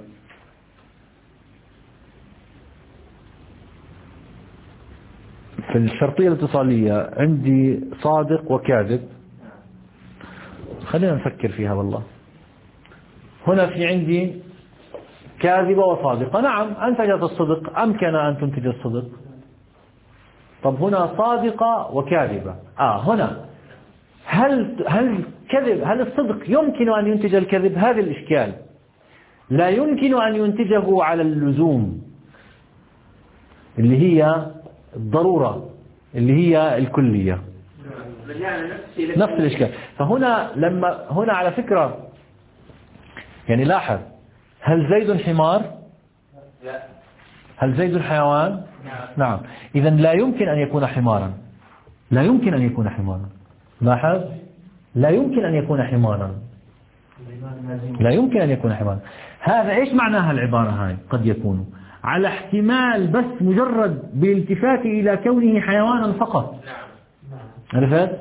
في الشرطية الاتصالية عندي صادق وكاذب، خلينا نفكر فيها والله. هنا في عندي كاذبة وصادقة، نعم أنتجت الصدق، أمكن أن تنتج الصدق. طب هنا صادقة وكاذبة، آه هنا هل هل كذب هل الصدق يمكن أن ينتج الكذب؟ هذا الإشكال. لا يمكن أن ينتجه على اللزوم اللي هي الضرورة اللي هي الكلية، نفس الإشكال. فهنا لما هنا على فكرة يعني لاحظ، هل زيد حمار؟ لا. هل زيد حيوان؟ نعم. نعم. إذا لا يمكن أن يكون حمارا، لا يمكن أن يكون حمارا. لاحظ، لا يمكن أن يكون حمارا، لا يمكن أن يكون حمارا. هذا إيش معناها العبارة هاي؟ قد يكون على احتمال بس مجرد بالتفات إلى كونه حيوانا فقط. نعم. عرفت؟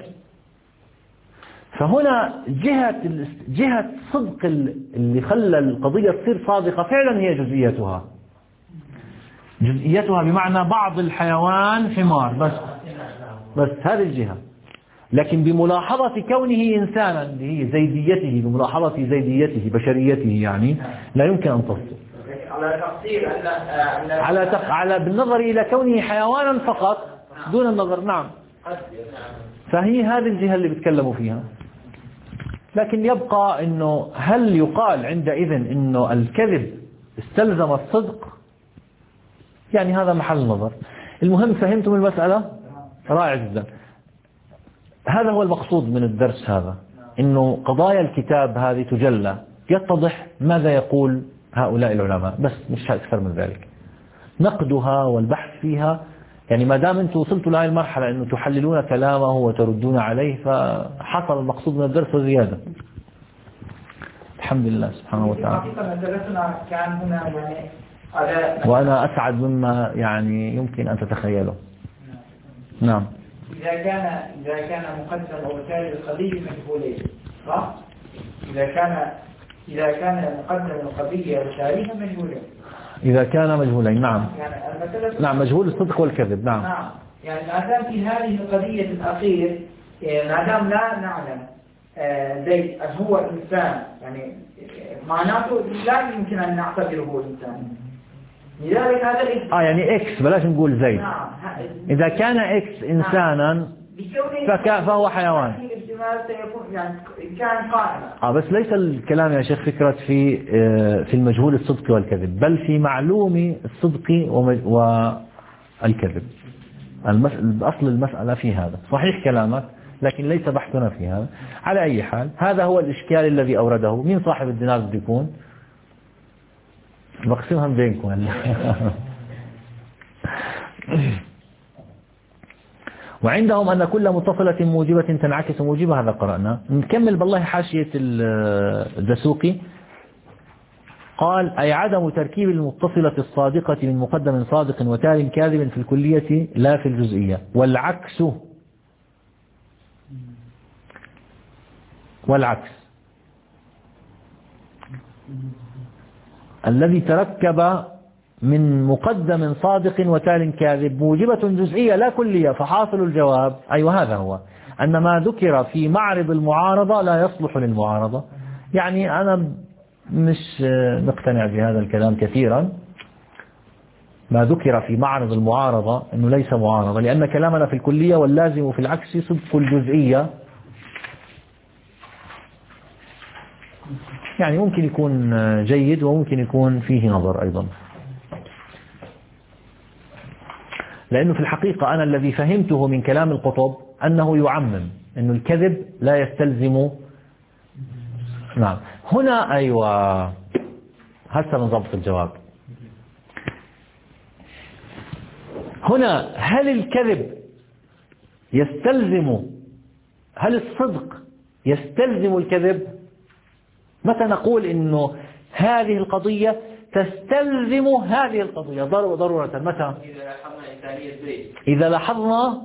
فهنا جهة جهة صدق اللي خلى القضية تصير صادقة فعلا هي جزئيتها، جزئيتها بمعنى بعض الحيوان حمار بس، بس هذه الجهة. لكن بملاحظة كونه إنسانا اللي هي زيديته، بملاحظة زيديته بشريته يعني لا يمكن أن تصدق على تفصيل على تق... على بالنظر إلى كونه حيوانا فقط دون النظر. نعم. فهي هذه الجهة اللي بيتكلموا فيها. لكن يبقى إنه هل يقال عندئذ إنه الكذب استلزم الصدق؟ يعني هذا محل نظر. المهم فهمتم المسألة؟ رائع جدا. هذا هو المقصود من الدرس هذا، إنه قضايا الكتاب هذه تجلى، يتضح ماذا يقول هؤلاء العلماء، بس مش أكثر من ذلك. نقدها والبحث فيها، يعني ما دام أنتم وصلتوا لهذه المرحلة أنه تحللون كلامه وتردون عليه، فحصل المقصود من الدرس وزيادة. الحمد لله سبحانه وتعالى. كان هنا يعني وأنا أسعد مما يعني يمكن أن تتخيله. نعم. إذا كان إذا كان مقدم أو ثاني القضية مجهولين، صح؟ إذا كان إذا كان مقدم القضية والتاريخ مجهولين. إذا كان مجهولين، نعم. يعني نعم، مجهول الصدق والكذب، نعم. نعم. يعني ما دام في هذه القضية الأخيرة، ما دام لا نعلم زيد هو إنسان، يعني معناته لا يمكن أن نعتبره إنسان. لذلك هذا الإنسان. آه يعني إكس، بلاش نقول زيد. نعم. إذا كان إكس إنسانا فهو حيوان. يعني كان قائما. آه بس ليس الكلام يا شيخ فكرة في في المجهول الصدق والكذب، بل في معلوم الصدق والكذب. أصل المسألة في هذا. صحيح كلامك لكن ليس بحثنا فيها. على أي حال هذا هو الإشكال الذي أورده. مين صاحب الدينار بده يكون؟ بقسمها بينكم هلا. وعندهم أن كل متصلة موجبة تنعكس موجبة، هذا قرأنا. نكمل بالله حاشية الدسوقي. قال أي عدم تركيب المتصلة الصادقة من مقدم صادق وتال كاذب في الكلية لا في الجزئية، والعكس والعكس الذي تركب من مقدم صادق وتال كاذب موجبة جزئية لا كلية. فحاصل الجواب أيوة هذا هو أن ما ذكر في معرض المعارضة لا يصلح للمعارضة. يعني أنا مش مقتنع بهذا الكلام كثيرا. ما ذكر في معرض المعارضة أنه ليس معارضة، لأن كلامنا في الكلية واللازم في العكس صدق الجزئية. يعني ممكن يكون جيد وممكن يكون فيه نظر أيضا، لأنه في الحقيقة أنا الذي فهمته من كلام القطب أنه يعمم أنه الكذب لا يستلزم. نعم هنا أيوة هسه نضبط الجواب. هنا هل الكذب يستلزم، هل الصدق يستلزم الكذب؟ متى نقول إنه هذه القضية تستلزم هذه القضية ضرورة؟ متى؟ إذا لاحظنا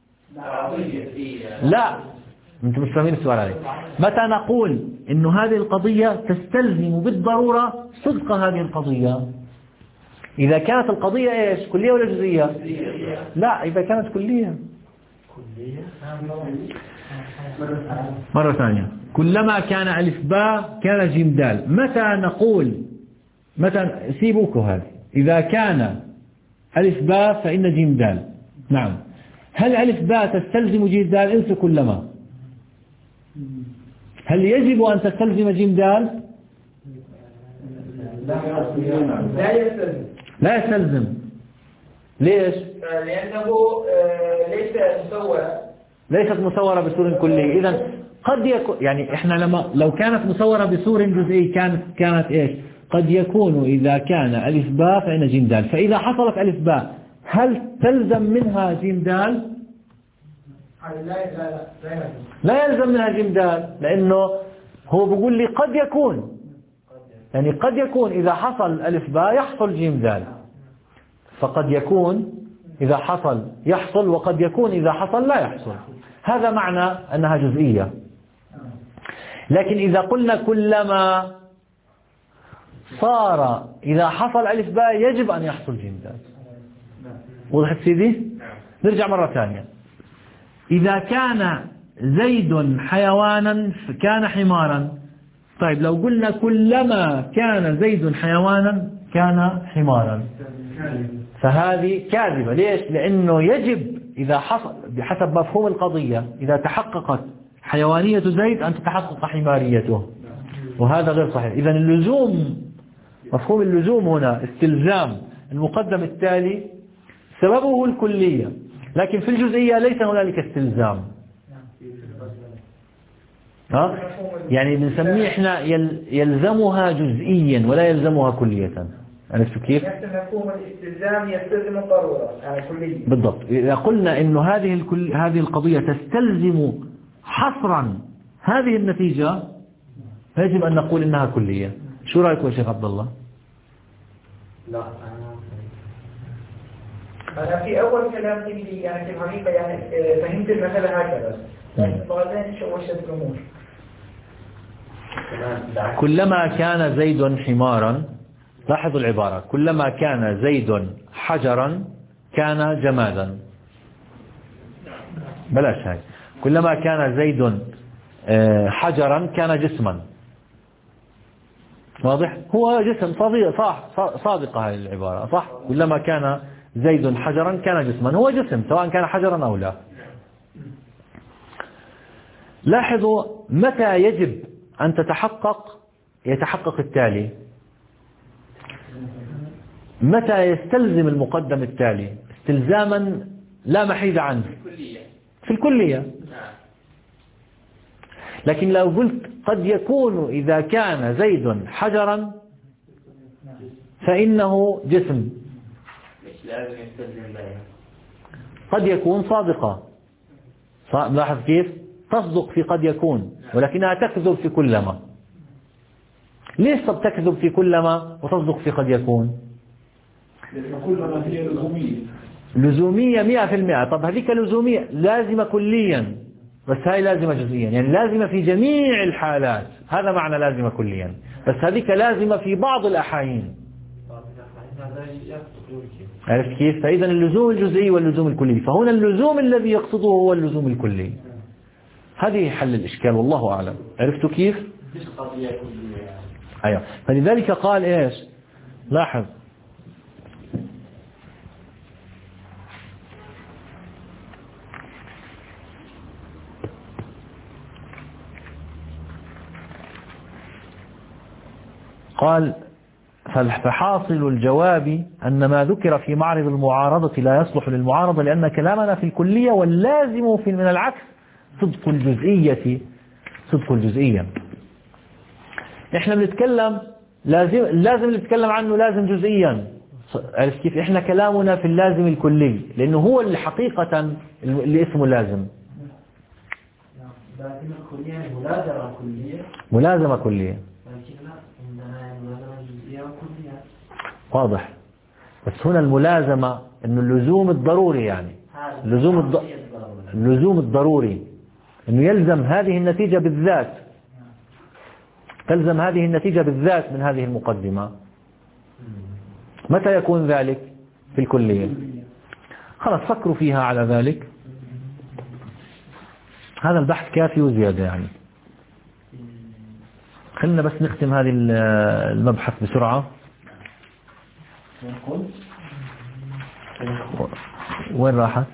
لا، أنتم مش فاهمين السؤال عليك. متى نقول إنه هذه القضية تستلزم بالضرورة صدق هذه القضية؟ إذا كانت القضية إيش؟ كلية ولا جزئية؟ لا، إذا كانت كلية. مرة ثانية، كلما كان ألف باء كان جيم دال. متى نقول، متى سيبوكوا هذه، إذا كان ألف باء فإن جيم دال. نعم، هل ألف باء تستلزم جيم دال؟ انسوا كلما. هل يجب أن تستلزم جيم دال؟ لا يستلزم. لا يستلزم. ليش؟ لأنه ليس مصورة، ليست مصورة بسور كلي. إذا قد يكون، يعني إحنا لما لو كانت مصورة بسور جزئي كانت كانت إيش؟ قد يكون إذا كان ألف باء فإن جيم دال. فإذا حصلت ألف باء هل تلزم منها جيم دال؟ لا يلزم منها جيم دال، لأنه هو بيقول لي قد يكون، يعني قد يكون إذا حصل ألف باء يحصل جيم دال. فقد يكون إذا حصل يحصل، وقد يكون إذا حصل لا يحصل. هذا معنى أنها جزئية. لكن إذا قلنا كلما صار إذا حصل ألف باء يجب أن يحصل جيم دال. وضحت سيدي؟ نرجع مرة ثانية. إذا كان زيد حيوانا كان حمارا. طيب لو قلنا كلما كان زيد حيوانا كان حمارا، فهذه كاذبة. ليش؟ لأنه يجب إذا حصل بحسب مفهوم القضية إذا تحققت حيوانية زيد أن تتحقق حماريته، وهذا غير صحيح. إذا اللزوم، مفهوم اللزوم هنا استلزام المقدم التالي سببه الكلية، لكن في الجزئية ليس هنالك استلزام. ها؟ يعني بنسميه احنا يلزمها جزئيا ولا يلزمها كلية. عرفتوا كيف؟ مفهوم الاستلزام يستلزم الضرورة كلية. بالضبط. إذا قلنا إنه هذه الكل هذه القضية تستلزم حصرا هذه النتيجة يجب أن نقول إنها كلية. شو رأيكم يا شيخ عبد الله؟ لا أنا في أول كلام لي يعني في الحقيقة يعني فهمت المسألة هكذا، بعدين شوشت الأمور. كلما كان زيد حمارا، لاحظوا العبارة، كلما كان زيد حجرا كان جمادا. بلاش هاي. كلما كان زيد حجرا كان جسما. واضح؟ هو جسم صديق، صح، صادقة هذه العبارة، صح. كلما كان زيد حجرا كان جسما، هو جسم سواء كان حجرا أو لا. لاحظوا متى يجب أن تتحقق يتحقق التالي، متى يستلزم المقدم التالي استلزاما لا محيد عنه. في الكلية. لكن لو قلت قد يكون إذا كان زيد حجرا فإنه جسم، قد يكون صادقة. لاحظ كيف تصدق في قد يكون ولكنها تكذب في كلما. ليش طب تكذب في كلما وتصدق في قد يكون؟ كلما هي لزومية لزومية مئة في المئة. طب هذيك لزومية لازمة كليا، بس هاي لازمة جزئيا، يعني لازمة في جميع الحالات. هذا معنى لازمة كليا، بس هذيك لازمة في بعض الأحايين. عرفت كيف؟ فإذا اللزوم الجزئي واللزوم الكلي، فهنا اللزوم الذي يقصده هو اللزوم الكلي. هذه حل الإشكال والله أعلم. عرفتوا كيف؟ أيوة. فلذلك قال إيش؟ لاحظ قال فحاصل الجواب أن ما ذكر في معرض المعارضة لا يصلح للمعارضة، لأن كلامنا في الكلية واللازم في من العكس صدق الجزئية صدق الجزئية. احنا بنتكلم لازم لازم نتكلم عنه لازم جزئيا. عرفت كيف؟ احنا كلامنا في اللازم الكلي لأنه هو اللي حقيقة اللي اسمه لازم. لازم الكلية ملازمة كلية ملازمة كلية واضح. بس هنا الملازمة انه اللزوم الضروري، يعني اللزوم الض... اللزوم الضروري انه يلزم هذه النتيجة بالذات، تلزم هذه النتيجة بالذات من هذه المقدمة. متى يكون ذلك؟ في الكلية. خلاص فكروا فيها على ذلك. هذا البحث كافي وزيادة يعني. خلنا بس نختم هذه المبحث بسرعة. وين راحت؟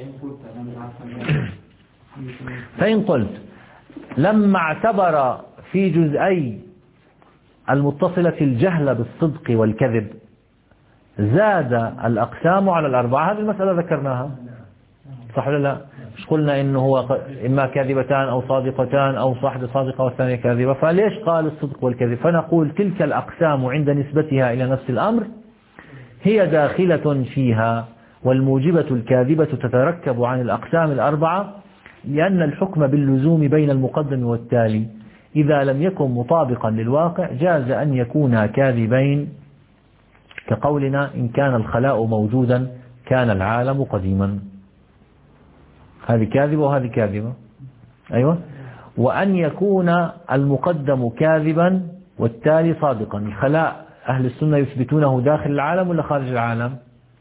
فإن قلت لما اعتبر في جزئي المتصلة الجهل بالصدق والكذب زاد الأقسام على الأربعة. هذه المسألة ذكرناها صح ولا لا؟ مش قلنا إنه هو إما كاذبتان أو صادقتان أو واحدة صادقة والثانية كاذبة. فليش قال الصدق والكذب؟ فنقول تلك الأقسام عند نسبتها إلى نفس الأمر هي داخلة فيها، والموجبة الكاذبة تتركب عن الأقسام الأربعة، لأن الحكم باللزوم بين المقدم والتالي إذا لم يكن مطابقا للواقع جاز أن يكونا كاذبين، كقولنا إن كان الخلاء موجودا كان العالم قديما. هذه كاذبة وهذه كاذبة. أيوة. وأن يكون المقدم كاذبا والتالي صادقا. الخلاء أهل السنة يثبتونه داخل العالم ولا خارج العالم؟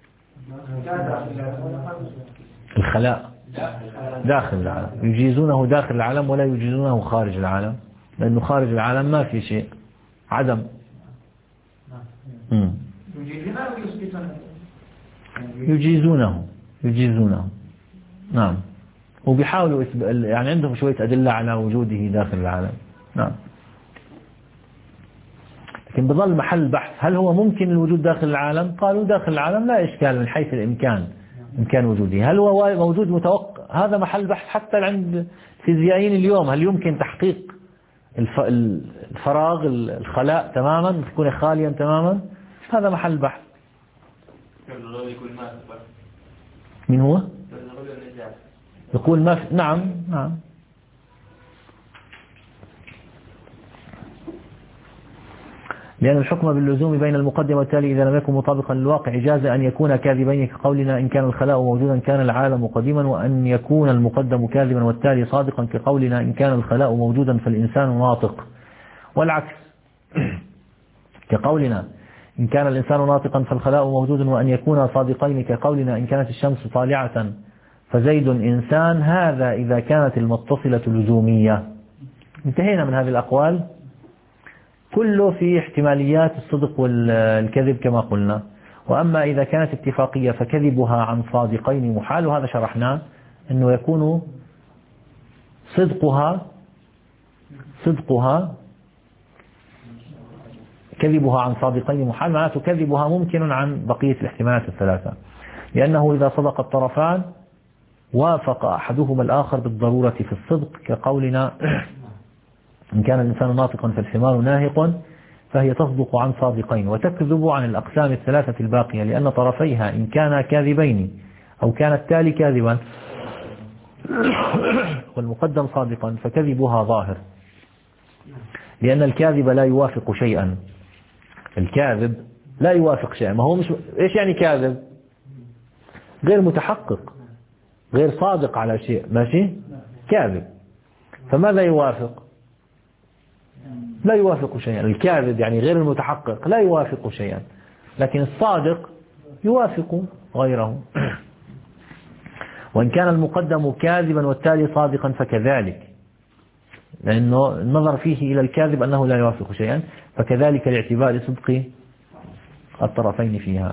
الخلاء داخل العالم، يجيزونه داخل العالم ولا يجيزونه خارج العالم، لأنه خارج العالم ما في شيء، عدم. مم. يجيزونه يجيزونه نعم، وبيحاولوا يعني عندهم شوية أدلة على وجوده داخل العالم. نعم. لكن بظل محل بحث هل هو ممكن الوجود داخل العالم؟ قالوا داخل العالم لا إشكال من حيث الإمكان، إمكان وجوده. هل هو موجود متوقع؟ هذا محل بحث حتى عند الفيزيائيين اليوم. هل يمكن تحقيق الفراغ الخلاء تماما، تكون خاليا تماما؟ هذا محل بحث. من هو؟ يقول ما في. نعم نعم. لأن الحكم باللزوم بين المقدم والتالي إذا لم يكن مطابقا للواقع جاز أن يكون كاذبين، كقولنا إن كان الخلاء موجودا كان العالم قديما، وأن يكون المقدم كاذبا والتالي صادقا، كقولنا إن كان الخلاء موجودا فالإنسان ناطق، والعكس كقولنا إن كان الإنسان ناطقا فالخلاء موجود، وأن يكون صادقين كقولنا إن كانت الشمس طالعة فزيد إنسان. هذا إذا كانت المتصلة لزومية. انتهينا من هذه الأقوال، كله في احتماليات الصدق والكذب كما قلنا. وأما إذا كانت اتفاقية فكذبها عن صادقين محال، وهذا شرحناه أنه يكون صدقها صدقها كذبها عن صادقين محال، معناته كذبها ممكن عن بقية الاحتمالات الثلاثة، لأنه إذا صدق الطرفان وافق أحدهما الآخر بالضرورة في الصدق، كقولنا إن كان الإنسان ناطقا فالحمار ناهق، فهي تصدق عن صادقين وتكذب عن الأقسام الثلاثة الباقية، لأن طرفيها إن كانا كاذبين أو كان التالي كاذبا والمقدم صادقا فكذبها ظاهر، لأن الكاذب لا يوافق شيئا. الكاذب لا يوافق شيئا. ما هو مش إيش يعني كاذب؟ غير متحقق، غير صادق على شيء، ماشي؟ كاذب. فماذا يوافق؟ لا يوافق شيئا. الكاذب يعني غير المتحقق لا يوافق شيئا، لكن الصادق يوافق غيره. وإن كان المقدم كاذبا والتالي صادقا فكذلك، لأنه النظر فيه إلى الكاذب أنه لا يوافق شيئا، فكذلك لاعتبار صدق الطرفين فيها.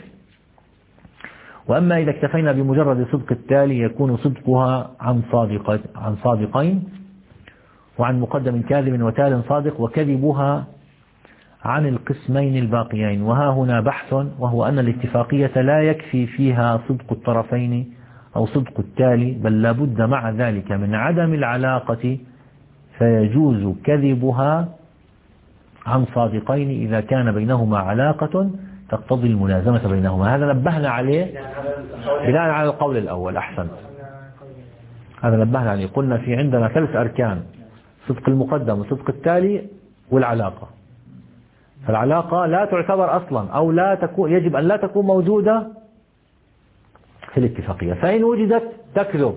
وأما إذا اكتفينا بمجرد صدق التالي يكون صدقها عن صادق عن صادقين وعن مقدم كاذب وتال صادق، وكذبها عن القسمين الباقيين. وها هنا بحث، وهو أن الاتفاقية لا يكفي فيها صدق الطرفين أو صدق التالي، بل لا بد مع ذلك من عدم العلاقة، فيجوز كذبها عن صادقين إذا كان بينهما علاقة تقتضي الملازمة بينهما. هذا نبهنا عليه بناء على القول الأول. أحسن، هذا نبهنا عليه. قلنا في عندنا ثلاث أركان: صدق المقدم وصدق التالي والعلاقة. فالعلاقة لا تعتبر أصلا، أو لا تكون، يجب أن لا تكون موجودة في الاتفاقية، فإن وجدت تكذب.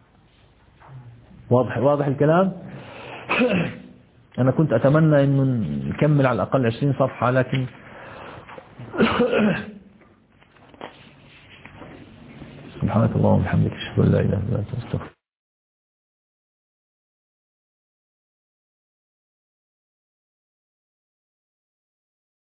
واضح واضح الكلام. أنا كنت أتمنى أن نكمل على الأقل عشرين صفحة، لكن سبحانك اللهم وبحمدك أشهد أن لا إله إلا أنت أستغفرك.